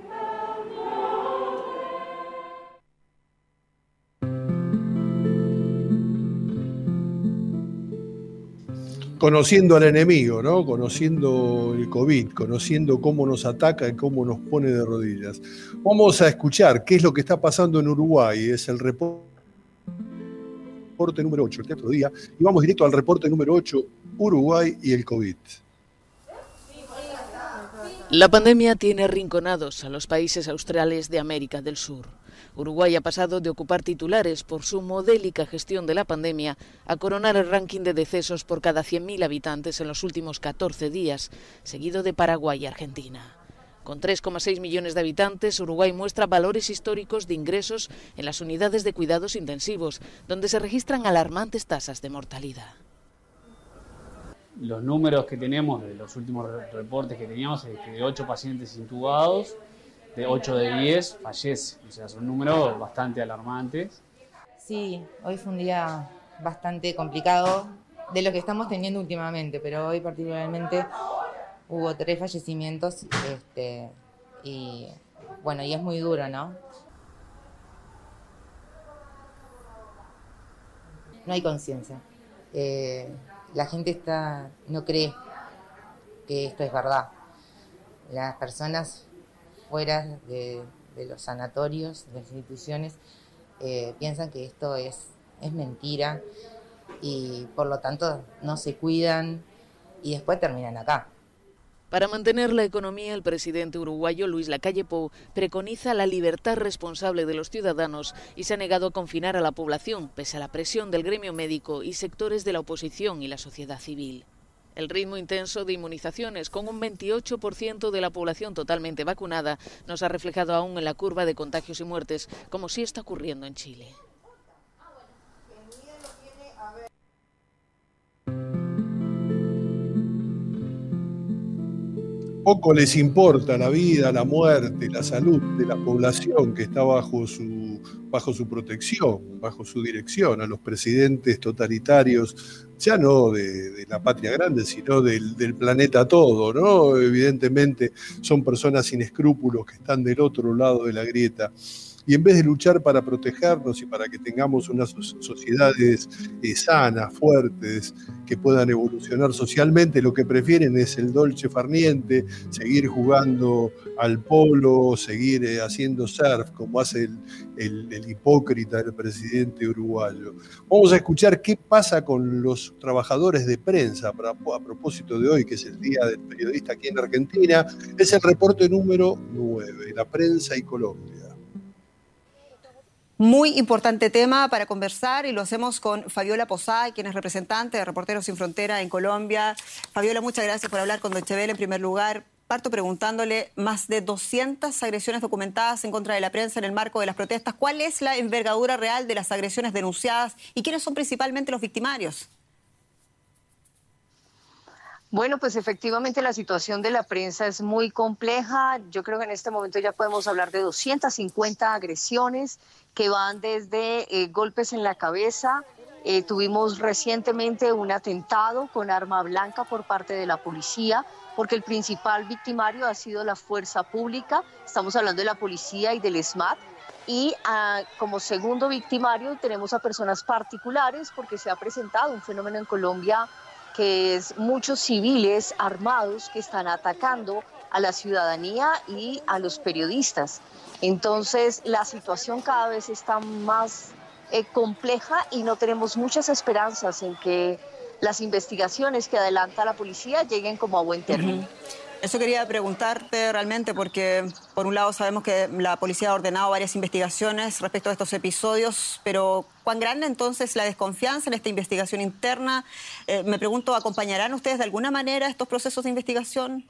Conociendo al enemigo, ¿no? Conociendo el COVID, conociendo cómo nos ataca y cómo nos pone de rodillas. Vamos a escuchar qué es lo que está pasando en Uruguay. Es el reporte número ocho, el otro día, y vamos directo al reporte número ocho, Uruguay y el COVID. La pandemia tiene arrinconados a los países australes de América del Sur. Uruguay ha pasado de ocupar titulares por su modélica gestión de la pandemia a coronar el ranking de decesos por cada cien mil habitantes en los últimos catorce días, seguido de Paraguay y Argentina. Con tres coma seis millones de habitantes, Uruguay muestra valores históricos de ingresos en las unidades de cuidados intensivos, donde se registran alarmantes tasas de mortalidad. Los números que tenemos de los últimos reportes que teníamos es que de ocho pacientes intubados, de ocho de diez fallecen. O sea, son números bastante alarmantes. Sí, hoy fue un día bastante complicado de lo que estamos teniendo últimamente, pero hoy particularmente hubo tres fallecimientos, este, y bueno, y es muy duro, ¿no? No hay conciencia. Eh, la gente está, no cree que esto es verdad. Las personas fuera de, de los sanatorios, de las instituciones, eh, piensan que esto es, es mentira y por lo tanto no se cuidan y después terminan acá. Para mantener la economía, el presidente uruguayo Luis Lacalle Pou preconiza la libertad responsable de los ciudadanos y se ha negado a confinar a la población, pese a la presión del gremio médico y sectores de la oposición y la sociedad civil. El ritmo intenso de inmunizaciones, con un veintiocho por ciento de la población totalmente vacunada, no se ha reflejado aún en la curva de contagios y muertes, como sí está ocurriendo en Chile. Poco les importa la vida, la muerte, la salud de la población que está bajo su, bajo su protección, bajo su dirección, a los presidentes totalitarios, ya no de, de la patria grande, sino del, del planeta todo, ¿no? Evidentemente son personas sin escrúpulos que están del otro lado de la grieta. Y en vez de luchar para protegernos y para que tengamos unas sociedades eh, sanas, fuertes, que puedan evolucionar socialmente, lo que prefieren es el dolce farniente, seguir jugando al polo, seguir eh, haciendo surf, como hace el, el, el hipócrita del presidente uruguayo. Vamos a escuchar qué pasa con los trabajadores de prensa para, a propósito de hoy, que es el Día del Periodista aquí en Argentina. Es el reporte número nueve, la prensa y Colombia. Muy importante tema para conversar y lo hacemos con Fabiola Posada, quien es representante de Reporteros Sin Frontera en Colombia. Fabiola, muchas gracias por hablar con Deutsche Welle. En primer lugar, parto preguntándole, más de doscientas agresiones documentadas en contra de la prensa en el marco de las protestas. ¿Cuál es la envergadura real de las agresiones denunciadas y quiénes son principalmente los victimarios? Bueno, pues efectivamente la situación de la prensa es muy compleja. Yo creo que en este momento ya podemos hablar de doscientas cincuenta agresiones que van desde eh, golpes en la cabeza, Eh, tuvimos recientemente un atentado con arma blanca por parte de la policía, porque el principal victimario ha sido la fuerza pública. Estamos hablando de la policía y del SMAT. Y uh, como segundo victimario tenemos a personas particulares, porque se ha presentado un fenómeno en Colombia que es muchos civiles armados que están atacando a la ciudadanía y a los periodistas. Entonces la situación cada vez está más eh, compleja y no tenemos muchas esperanzas en que las investigaciones que adelanta la policía lleguen como a buen término. Uh-huh. Eso quería preguntarte realmente porque, por un lado, sabemos que la policía ha ordenado varias investigaciones respecto a estos episodios, pero ¿cuán grande entonces la desconfianza en esta investigación interna? Eh, me pregunto, ¿acompañarán ustedes de alguna manera estos procesos de investigación?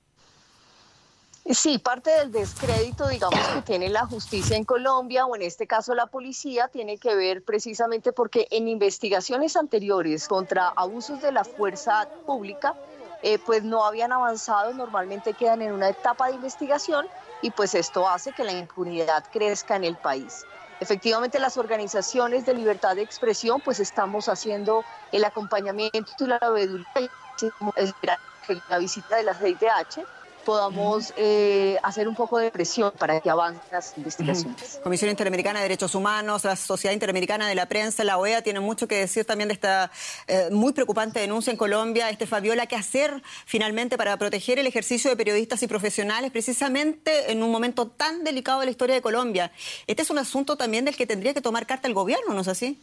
Sí, parte del descrédito, digamos, que tiene la justicia en Colombia, o en este caso la policía, tiene que ver precisamente porque en investigaciones anteriores contra abusos de la fuerza pública, eh, pues no habían avanzado, normalmente quedan en una etapa de investigación y pues esto hace que la impunidad crezca en el país. Efectivamente, las organizaciones de libertad de expresión, pues estamos haciendo el acompañamiento y la veeduría, la visita de la C I D H, podamos eh, hacer un poco de presión para que avancen las investigaciones. Uh-huh. Comisión Interamericana de Derechos Humanos, la Sociedad Interamericana de la Prensa, la O E A, tienen mucho que decir también de esta eh, muy preocupante denuncia en Colombia. Este, Fabiola, ¿qué hacer finalmente para proteger el ejercicio de periodistas y profesionales precisamente en un momento tan delicado de la historia de Colombia? Este es un asunto también del que tendría que tomar carta el gobierno, ¿no es así?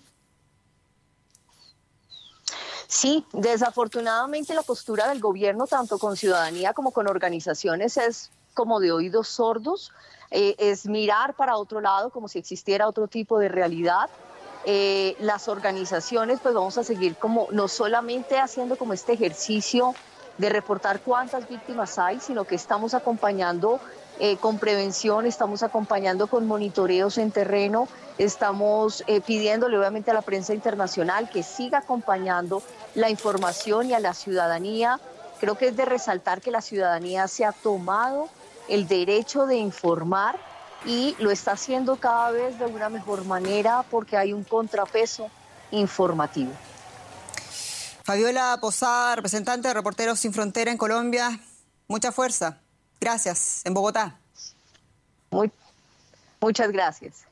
Sí, desafortunadamente la postura del gobierno, tanto con ciudadanía como con organizaciones, es como de oídos sordos, eh, es mirar para otro lado como si existiera otro tipo de realidad. Eh, las organizaciones, pues vamos a seguir como no solamente haciendo como este ejercicio de reportar cuántas víctimas hay, sino que estamos acompañando eh, con prevención, estamos acompañando con monitoreos en terreno, estamos eh, pidiéndole obviamente a la prensa internacional que siga acompañando la información y a la ciudadanía. Creo que es de resaltar que la ciudadanía se ha tomado el derecho de informar y lo está haciendo cada vez de una mejor manera porque hay un contrapeso informativo. Fabiola Posada, representante de Reporteros Sin Frontera en Colombia, mucha fuerza. Gracias, en Bogotá. Muy, muchas gracias.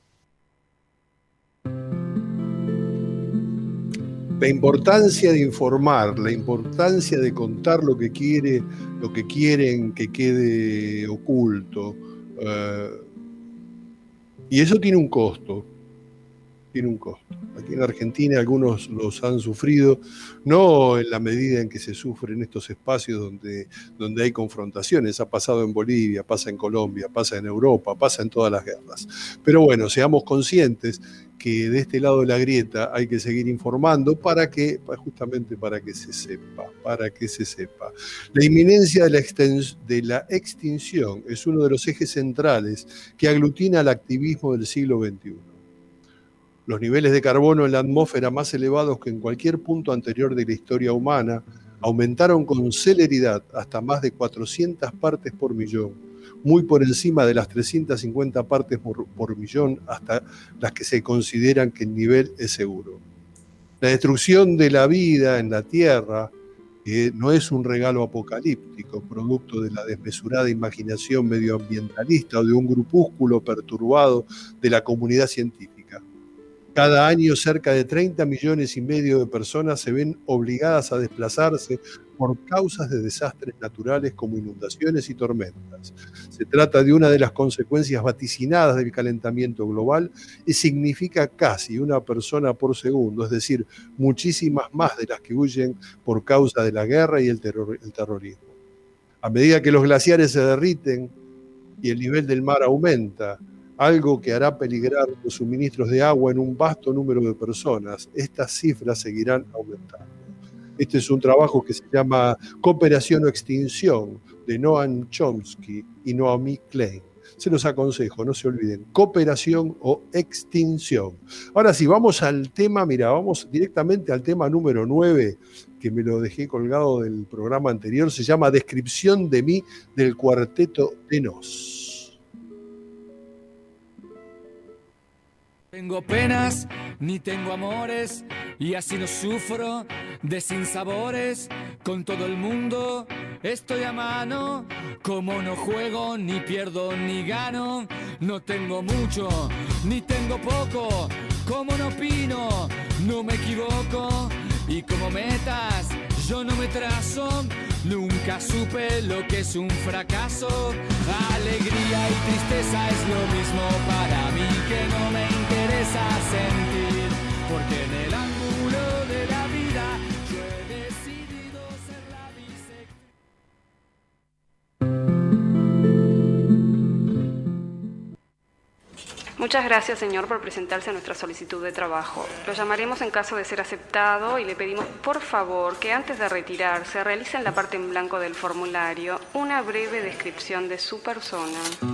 La importancia de informar, la importancia de contar lo que quiere, lo que quieren que quede oculto. Uh, y eso tiene un costo. Tiene un costo. Aquí en Argentina algunos los han sufrido, no en la medida en que se sufre en estos espacios donde, donde hay confrontaciones. Ha pasado en Bolivia, pasa en Colombia, pasa en Europa, pasa en todas las guerras. Pero bueno, seamos conscientes que de este lado de la grieta hay que seguir informando para que, justamente para que se sepa, para que se sepa. La inminencia de la, extens- de la extinción es uno de los ejes centrales que aglutina al activismo del siglo veintiuno. Los niveles de carbono en la atmósfera más elevados que en cualquier punto anterior de la historia humana aumentaron con celeridad hasta más de cuatrocientas partes por millón, muy por encima de las trescientas cincuenta partes por, por millón hasta las que se consideran que el nivel es seguro. La destrucción de la vida en la Tierra, que no es un regalo apocalíptico, producto de la desmesurada imaginación medioambientalista o de un grupúsculo perturbado de la comunidad científica. Cada año cerca de treinta millones y medio de personas se ven obligadas a desplazarse por causas de desastres naturales como inundaciones y tormentas. Se trata de una de las consecuencias vaticinadas del calentamiento global y significa casi una persona por segundo, es decir, muchísimas más de las que huyen por causa de la guerra y el, terror, el terrorismo. A medida que los glaciares se derriten y el nivel del mar aumenta, algo que hará peligrar los suministros de agua en un vasto número de personas, estas cifras seguirán aumentando. Este es un trabajo que se llama Cooperación o Extinción, de Noam Chomsky y Naomi Klein. Se los aconsejo, no se olviden, Cooperación o Extinción. Ahora sí, vamos al tema, mira, vamos directamente al tema número nueve, que me lo dejé colgado del programa anterior, se llama Descripción de mí del Cuarteto de Nos. Tengo penas, ni tengo amores, y así no sufro de sinsabores con todo el mundo. Estoy a mano, como no juego, ni pierdo ni gano. No tengo mucho, ni tengo poco, como no opino, no me equivoco. Y como metas, yo no me trazo, nunca supe lo que es un fracaso. Alegría y tristeza es lo mismo para mí, que no me interesa sentir, porque en el ángulo de la vida yo he decidido ser la bisexual. Muchas gracias, señor, por presentarse a nuestra solicitud de trabajo. Lo llamaremos en caso de ser aceptado y le pedimos, por favor, que antes de retirarse realice en la parte en blanco del formulario una breve descripción de su persona.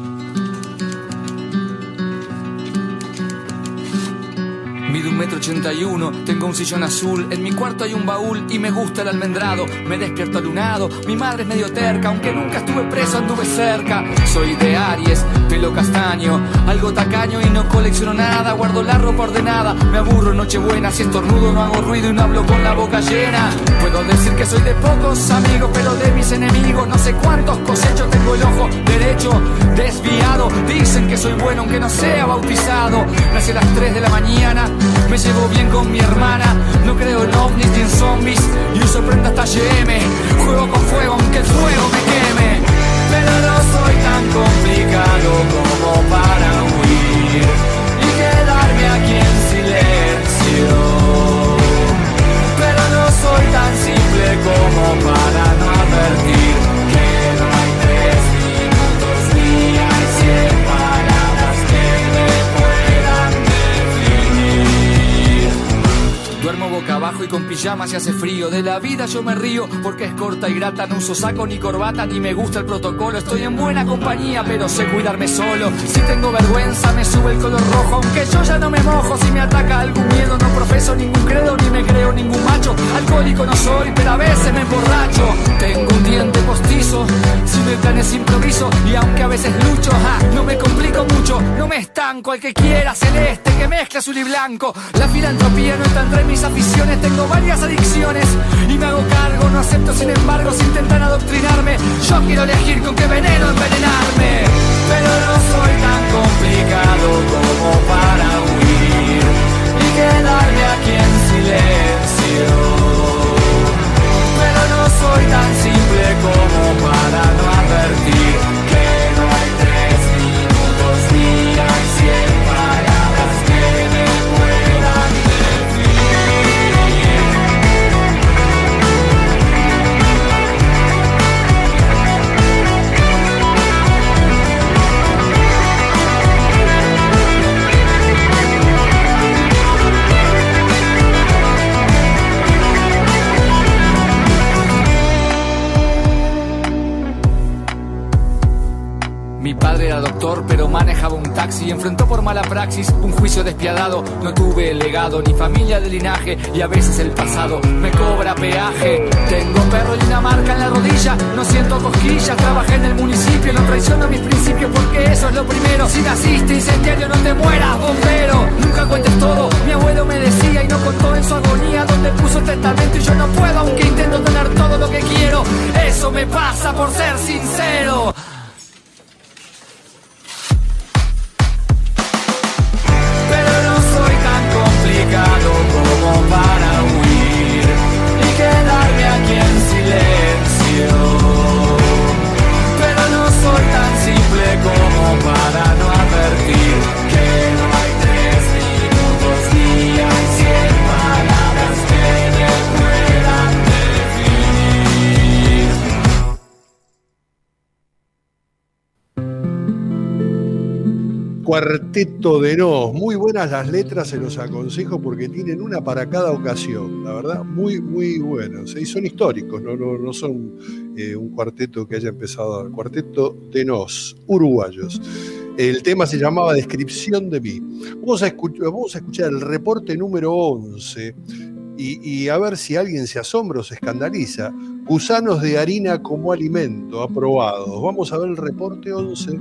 Mido un metro ochenta y uno, tengo un sillón azul, en mi cuarto hay un baúl y me gusta el almendrado. Me despierto alunado, mi madre es medio terca, aunque nunca estuve preso anduve cerca. Soy de Aries, pelo castaño, algo tacaño y no colecciono nada. Guardo la ropa ordenada, me aburro en Nochebuena, si estornudo no hago ruido y no hablo con la boca llena. Puedo decir que soy de pocos amigos, pero de mis enemigos no sé cuántos cosecho. Tengo el ojo derecho desviado, dicen que soy bueno aunque no sea bautizado. Nací a las tres de la mañana, me llevo bien con mi hermana, no creo en ovnis ni en zombies y uso prenda hasta H M. Juego con fuego aunque el fuego me queme, pero no soy tan complicado como para huir y quedarme aquí en silencio. Pero no soy tan simple como para no advertir que no hay tres minutos ni hay cien palabras que me puedan definir. Duermo boca abajo y con pijama se hace frío. De la vida yo me río porque es corta y grata. No uso saco ni corbata ni me gusta el protocolo. Estoy en buena compañía pero sé cuidarme solo. Si tengo vergüenza me sube el color rojo, aunque yo ya no me mojo. Si me ataca algún miedo no profeso ningún credo ni me creo ningún macho. Alcohólico no soy pero a veces me emborracho. Tengo un diente postizo, si me planes improviso y aunque a veces lucho, ja, no me complico mucho. No me estanco al que quiera celeste que mezcla azul y blanco. La filantropía no está entre mis aficiones, tengo varias adicciones y me hago cargo, no acepto sin embargo si intentan adoctrinarme. Yo quiero elegir con qué veneno envenenarme, pero no soy tan complicado como para huir y quedarme aquí en silencio. Pero no soy tan simple como para no advertir que no hay tres minutos ni hay cien palabras que me puedan definir. Mi padre era doctor, pero manejaba un taxi y enfrentó por mala praxis un juicio despiadado. No tuve legado ni familia de linaje y a veces el pasado me cobra peaje. Tengo perro y una marca en la rodilla, no siento cosquillas. Trabajé en el municipio, no traiciono mis principios porque eso es lo primero. Si naciste incendiario no te mueras, bombero. Nunca cuentes todo, mi abuelo me decía y no contó en su agonía donde puso el testamento. Y yo no puedo aunque intento tener todo lo que quiero. Eso me pasa por ser sincero. Como para huir y quedarme aquí en silencio. Pero no soy tan simple como para no advertir que no hay tres minutos ni hay cien palabras que me puedan definir. Cuarteto de Nos, muy buenas las letras, se los aconsejo porque tienen una para cada ocasión, la verdad, muy, muy buenos. Y son históricos, no, no, no son eh, un cuarteto que haya empezado, Cuarteto de Nos, uruguayos. El tema se llamaba Descripción de mí. Vamos a escuchar, vamos a escuchar el reporte número once y, y a ver si alguien se asombra o se escandaliza. Gusanos de harina como alimento, aprobados. Vamos a ver el reporte once.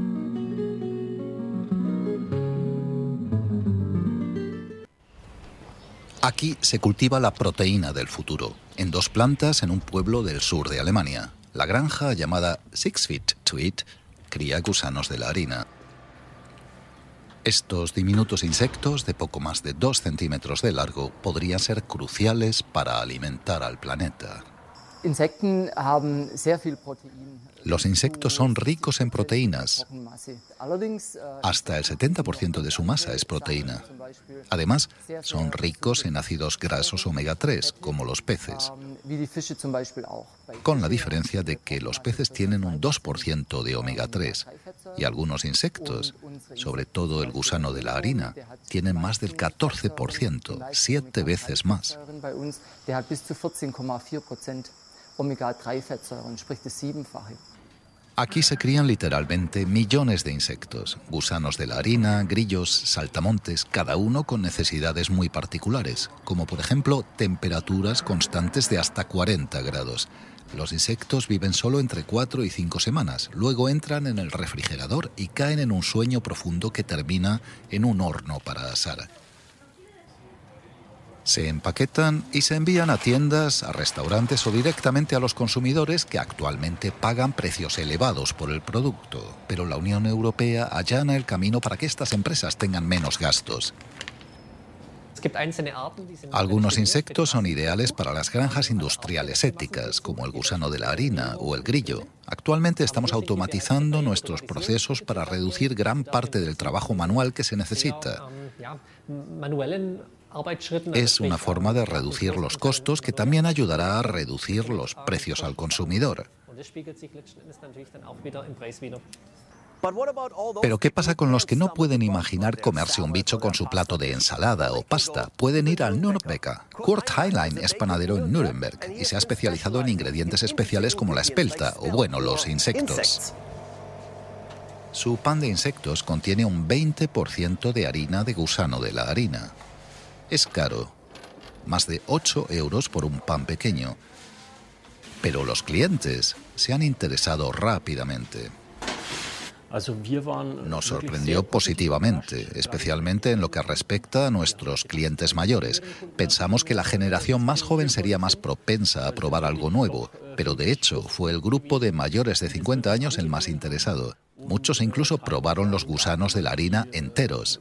Aquí se cultiva la proteína del futuro, en dos plantas en un pueblo del sur de Alemania. La granja, llamada Six Feet to Eat, cría gusanos de la harina. Estos diminutos insectos, de poco más de dos centímetros de largo, podrían ser cruciales para alimentar al planeta. Los insectos son ricos en proteínas. Hasta el setenta por ciento de su masa es proteína. Además, son ricos en ácidos grasos omega tres, como los peces. Con la diferencia de que los peces tienen un dos por ciento de omega tres y algunos insectos, sobre todo el gusano de la harina, tienen más del catorce por ciento, siete veces más. Aquí se crían literalmente millones de insectos, gusanos de la harina, grillos, saltamontes, cada uno con necesidades muy particulares, como por ejemplo temperaturas constantes de hasta cuarenta grados. Los insectos viven solo entre cuatro y cinco semanas, luego entran en el refrigerador y caen en un sueño profundo que termina en un horno para asar. Se empaquetan y se envían a tiendas, a restaurantes o directamente a los consumidores que actualmente pagan precios elevados por el producto. Pero la Unión Europea allana el camino para que estas empresas tengan menos gastos. Algunos insectos son ideales para las granjas industriales éticas, como el gusano de la harina o el grillo. Actualmente estamos automatizando nuestros procesos para reducir gran parte del trabajo manual que se necesita. Es una forma de reducir los costos que también ayudará a reducir los precios al consumidor. Pero ¿qué pasa con los que no pueden imaginar comerse un bicho con su plato de ensalada o pasta? Pueden ir al Nürnberger. Kurt Heinlein es panadero en Nuremberg y se ha especializado en ingredientes especiales como la espelta o, bueno, los insectos. Su pan de insectos contiene un veinte por ciento de harina de gusano de la harina. Es caro, más de ocho euros por un pan pequeño. Pero los clientes se han interesado rápidamente. Nos sorprendió positivamente, especialmente en lo que respecta a nuestros clientes mayores. Pensamos que la generación más joven sería más propensa a probar algo nuevo, pero de hecho fue el grupo de mayores de cincuenta años el más interesado. Muchos incluso probaron los gusanos de la harina enteros.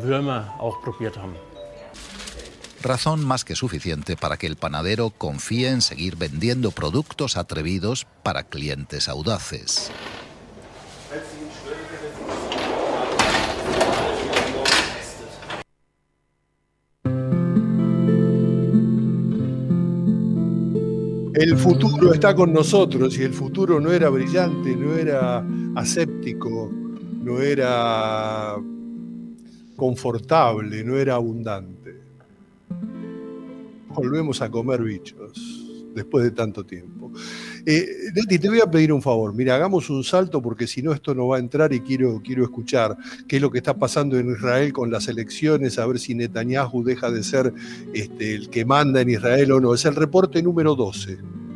Razón más que suficiente para que el panadero confíe en seguir vendiendo productos atrevidos para clientes audaces. El futuro está con nosotros y el futuro no era brillante, no era aséptico, no era confortable, no era abundante. Volvemos a comer bichos después de tanto tiempo. Eh, Nati, te voy a pedir un favor. Mira, hagamos un salto porque si no esto no va a entrar y quiero, quiero escuchar qué es lo que está pasando en Israel con las elecciones, a ver si Netanyahu deja de ser este, el que manda en Israel o no. Es el reporte número doce.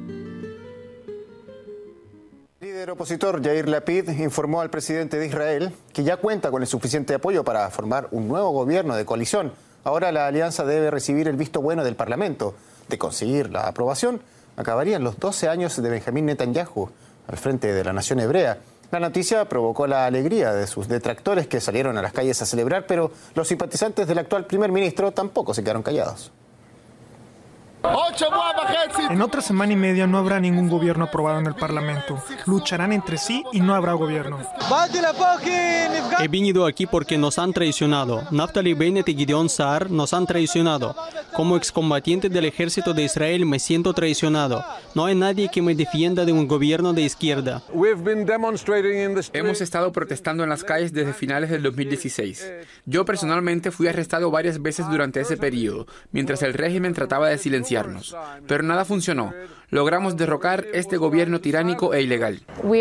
El líder opositor Yair Lapid informó al presidente de Israel que ya cuenta con el suficiente apoyo para formar un nuevo gobierno de coalición. Ahora la alianza debe recibir el visto bueno del Parlamento. De conseguir la aprobación, acabarían los doce años de Benjamín Netanyahu al frente de la nación hebrea. La noticia provocó la alegría de sus detractores que salieron a las calles a celebrar, pero los simpatizantes del actual primer ministro tampoco se quedaron callados. En otra semana y media no habrá ningún gobierno aprobado en el Parlamento. Lucharán entre sí y no habrá gobierno. He venido aquí porque nos han traicionado. Naftali Bennett y Gideon Saar nos han traicionado. Como excombatiente del ejército de Israel me siento traicionado. No hay nadie que me defienda de un gobierno de izquierda. Hemos estado protestando en las calles desde finales del dos mil dieciséis. Yo personalmente fui arrestado varias veces durante ese periodo, mientras el régimen trataba de silenciarnos. Pero nada funcionó. Logramos derrocar este gobierno tiránico e ilegal.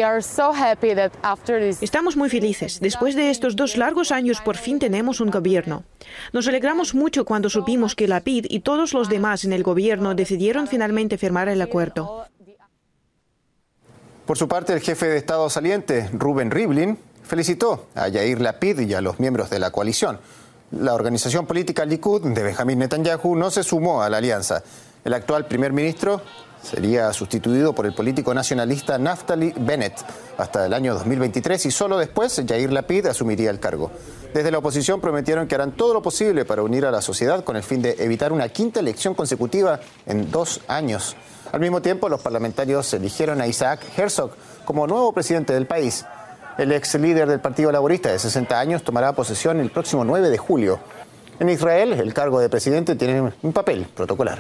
Estamos muy felices. Después de estos dos largos años, por fin tenemos un gobierno. Nos alegramos mucho cuando supimos que Lapid y todos los demás en el gobierno decidieron finalmente firmar el acuerdo. Por su parte, el jefe de Estado saliente, Reuven Rivlin, felicitó a Yair Lapid y a los miembros de la coalición. La organización política Likud de Benjamín Netanyahu no se sumó a la alianza. El actual primer ministro sería sustituido por el político nacionalista Naftali Bennett hasta el año dos mil veintitrés y solo después Yair Lapid asumiría el cargo. Desde la oposición prometieron que harán todo lo posible para unir a la sociedad con el fin de evitar una quinta elección consecutiva en dos años. Al mismo tiempo, los parlamentarios eligieron a Isaac Herzog como nuevo presidente del país. El ex líder del Partido Laborista de sesenta años tomará posesión el próximo nueve de julio. En Israel, el cargo de presidente tiene un papel protocolar.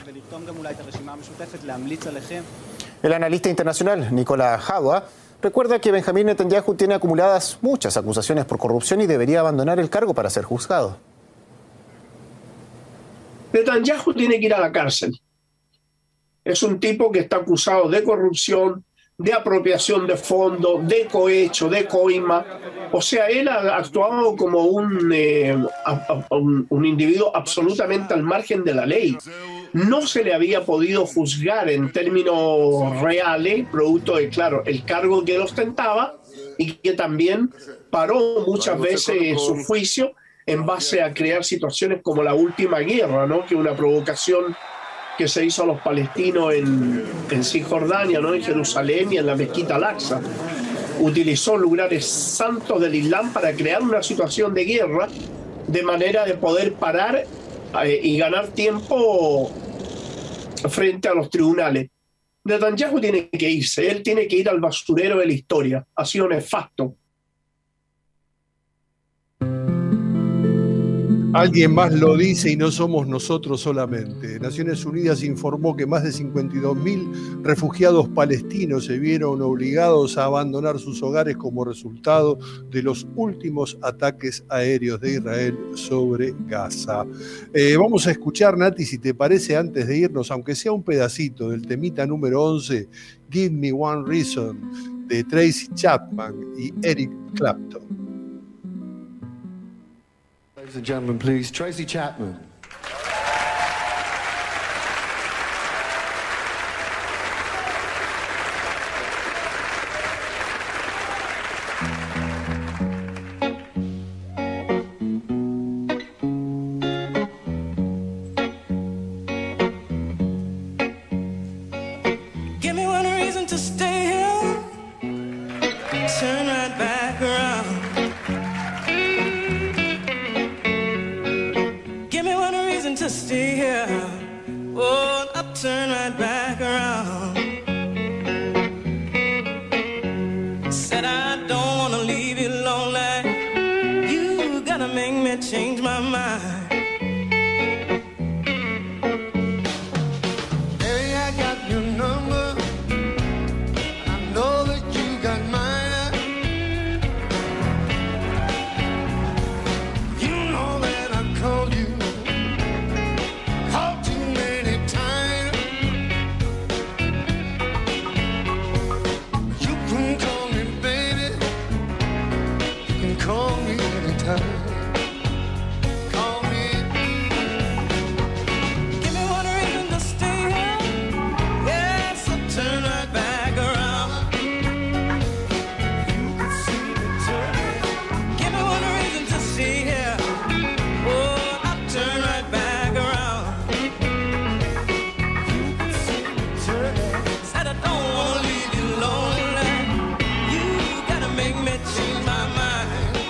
El analista internacional Nicola Hadwa recuerda que Benjamín Netanyahu tiene acumuladas muchas acusaciones por corrupción y debería abandonar el cargo para ser juzgado. Netanyahu tiene que ir a la cárcel. Es un tipo que está acusado de corrupción, de apropiación de fondos, de cohecho, de coima. O sea, él ha actuado como un, eh, un, un individuo absolutamente al margen de la ley. No se le había podido juzgar en términos reales, producto de, claro, el cargo que él ostentaba y que también paró muchas veces su juicio en base a crear situaciones como la última guerra, ¿no? Que una provocación que se hizo a los palestinos en, en Cisjordania, ¿no? En Jerusalén y en la mezquita Al-Aqsa. Utilizó lugares santos del Islam para crear una situación de guerra de manera de poder parar eh, y ganar tiempo frente a los tribunales. Netanyahu tiene que irse, él tiene que ir al basurero de la historia. Ha sido nefasto. Alguien más lo dice y no somos nosotros solamente. Naciones Unidas informó que más de cincuenta y dos mil refugiados palestinos se vieron obligados a abandonar sus hogares como resultado de los últimos ataques aéreos de Israel sobre Gaza. Eh, vamos a escuchar, Nati, si te parece, antes de irnos, aunque sea un pedacito del temita número once, Give Me One Reason, de Tracy Chapman y Eric Clapton. Ladies and gentlemen, please, Tracy Chapman. Give me one reason to stay here. Turn right back around. To stay here, oh, I'll turn right back around. Said I don't wanna leave you lonely. You gotta make me change my mind. Baby, I got your number. I know that you got mine. You know that I called you. Call me anytime. Call me. Give me one reason to stay here. Yes, I'll turn right back around. You can see me turning. Give me one reason to stay here. Oh, I'll turn right back around. You can see me turning. Said I don't wanna leave you lonely. You gotta make me change my mind.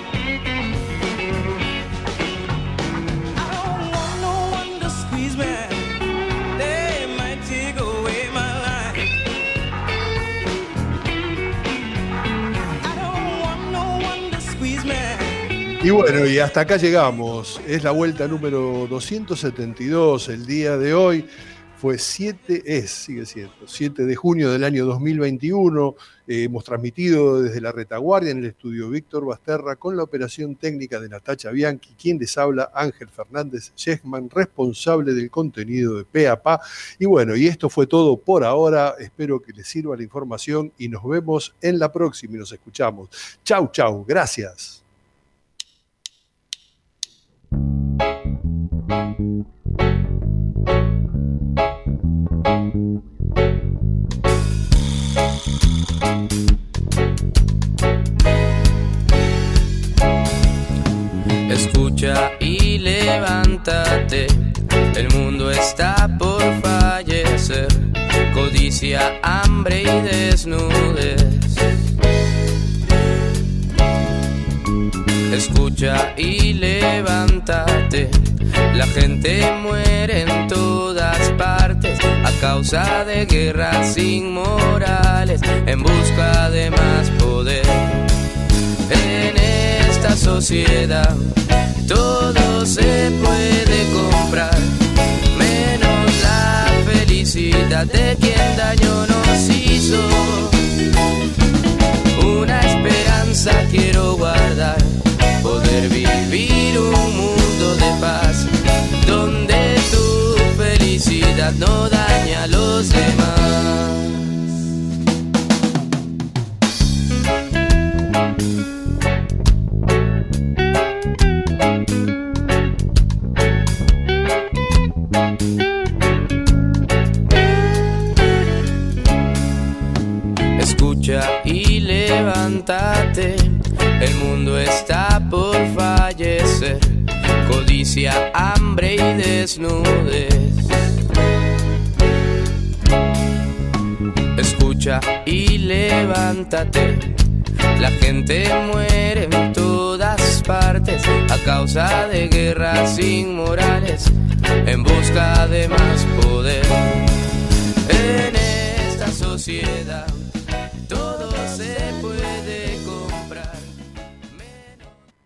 Y bueno, y hasta acá llegamos. Es la vuelta número doscientos setenta y dos. El día de hoy fue siete, es, sigue siendo, siete de junio del año dos mil veintiuno. Eh, hemos transmitido desde la retaguardia en el estudio Víctor Basterra con la operación técnica de Natacha Bianchi, quien les habla, Ángel Fernández Yesman, responsable del contenido de Pe a Pa. Y bueno, y esto fue todo por ahora. Espero que les sirva la información y nos vemos en la próxima y nos escuchamos. Chau, chau. Gracias. Escucha y levántate, el mundo está por fallecer. Codicia, hambre y desnudez. Escucha y levántate, la gente muere en todas partes a causa de guerras inmorales en busca de más poder. En esta sociedad todo se puede comprar, menos la felicidad de quien daño nos hizo. Una esperanza quiero guardar, poder vivir un mundo de paz, donde tu felicidad no daña a los demás. Escucha y levántate, el mundo está por fallecer. Codicia, hambre y desnudez. Escucha y levántate, la gente muere en todas partes a causa de guerras inmorales en busca de más poder.